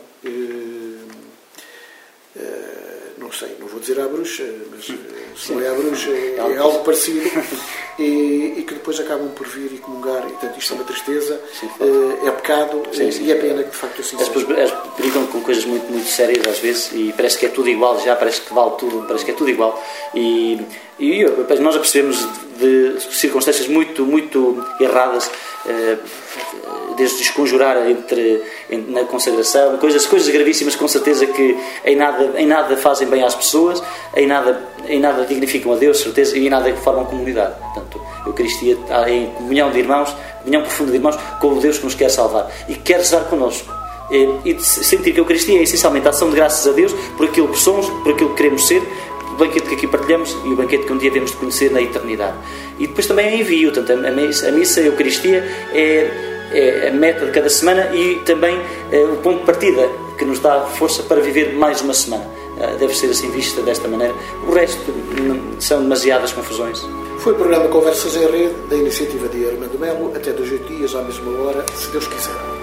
não sei, não vou dizer à bruxa, mas se não é à bruxa, é, é algo parecido, e, e que depois acabam por vir e comungar, e portanto isto é uma tristeza, sim, é pecado, sim, sim. E é pena que de facto assim seja. As pessoas brigam com coisas muito, muito sérias às vezes, e parece que é tudo igual, já parece que vale tudo, parece que é tudo igual, e, e nós já percebemos de circunstâncias muito, muito erradas, desde desconjurar entre, na consagração, coisas, coisas gravíssimas, com certeza, que em nada, em nada fazem bem às pessoas, em nada, em nada dignificam a Deus, certeza, e em nada formam comunidade. Portanto, a Eucaristia em comunhão de irmãos, comunhão profunda de irmãos, com o Deus que nos quer salvar e que quer estar connosco. E de sentir que a Eucaristia é essencialmente a ação de graças a Deus por aquilo que somos, por aquilo que queremos ser, o banquete que aqui partilhamos e o banquete que um dia devemos de conhecer na eternidade. E depois também é envio, portanto, a missa, a, missa, a Eucaristia é, é a meta de cada semana e também é o ponto de partida que nos dá força para viver mais uma semana. Deve ser assim vista desta maneira. O resto são demasiadas confusões. Foi o programa Conversas em Rede da iniciativa de Armando Melo. Até dois oito dias à mesma hora, se Deus quiser.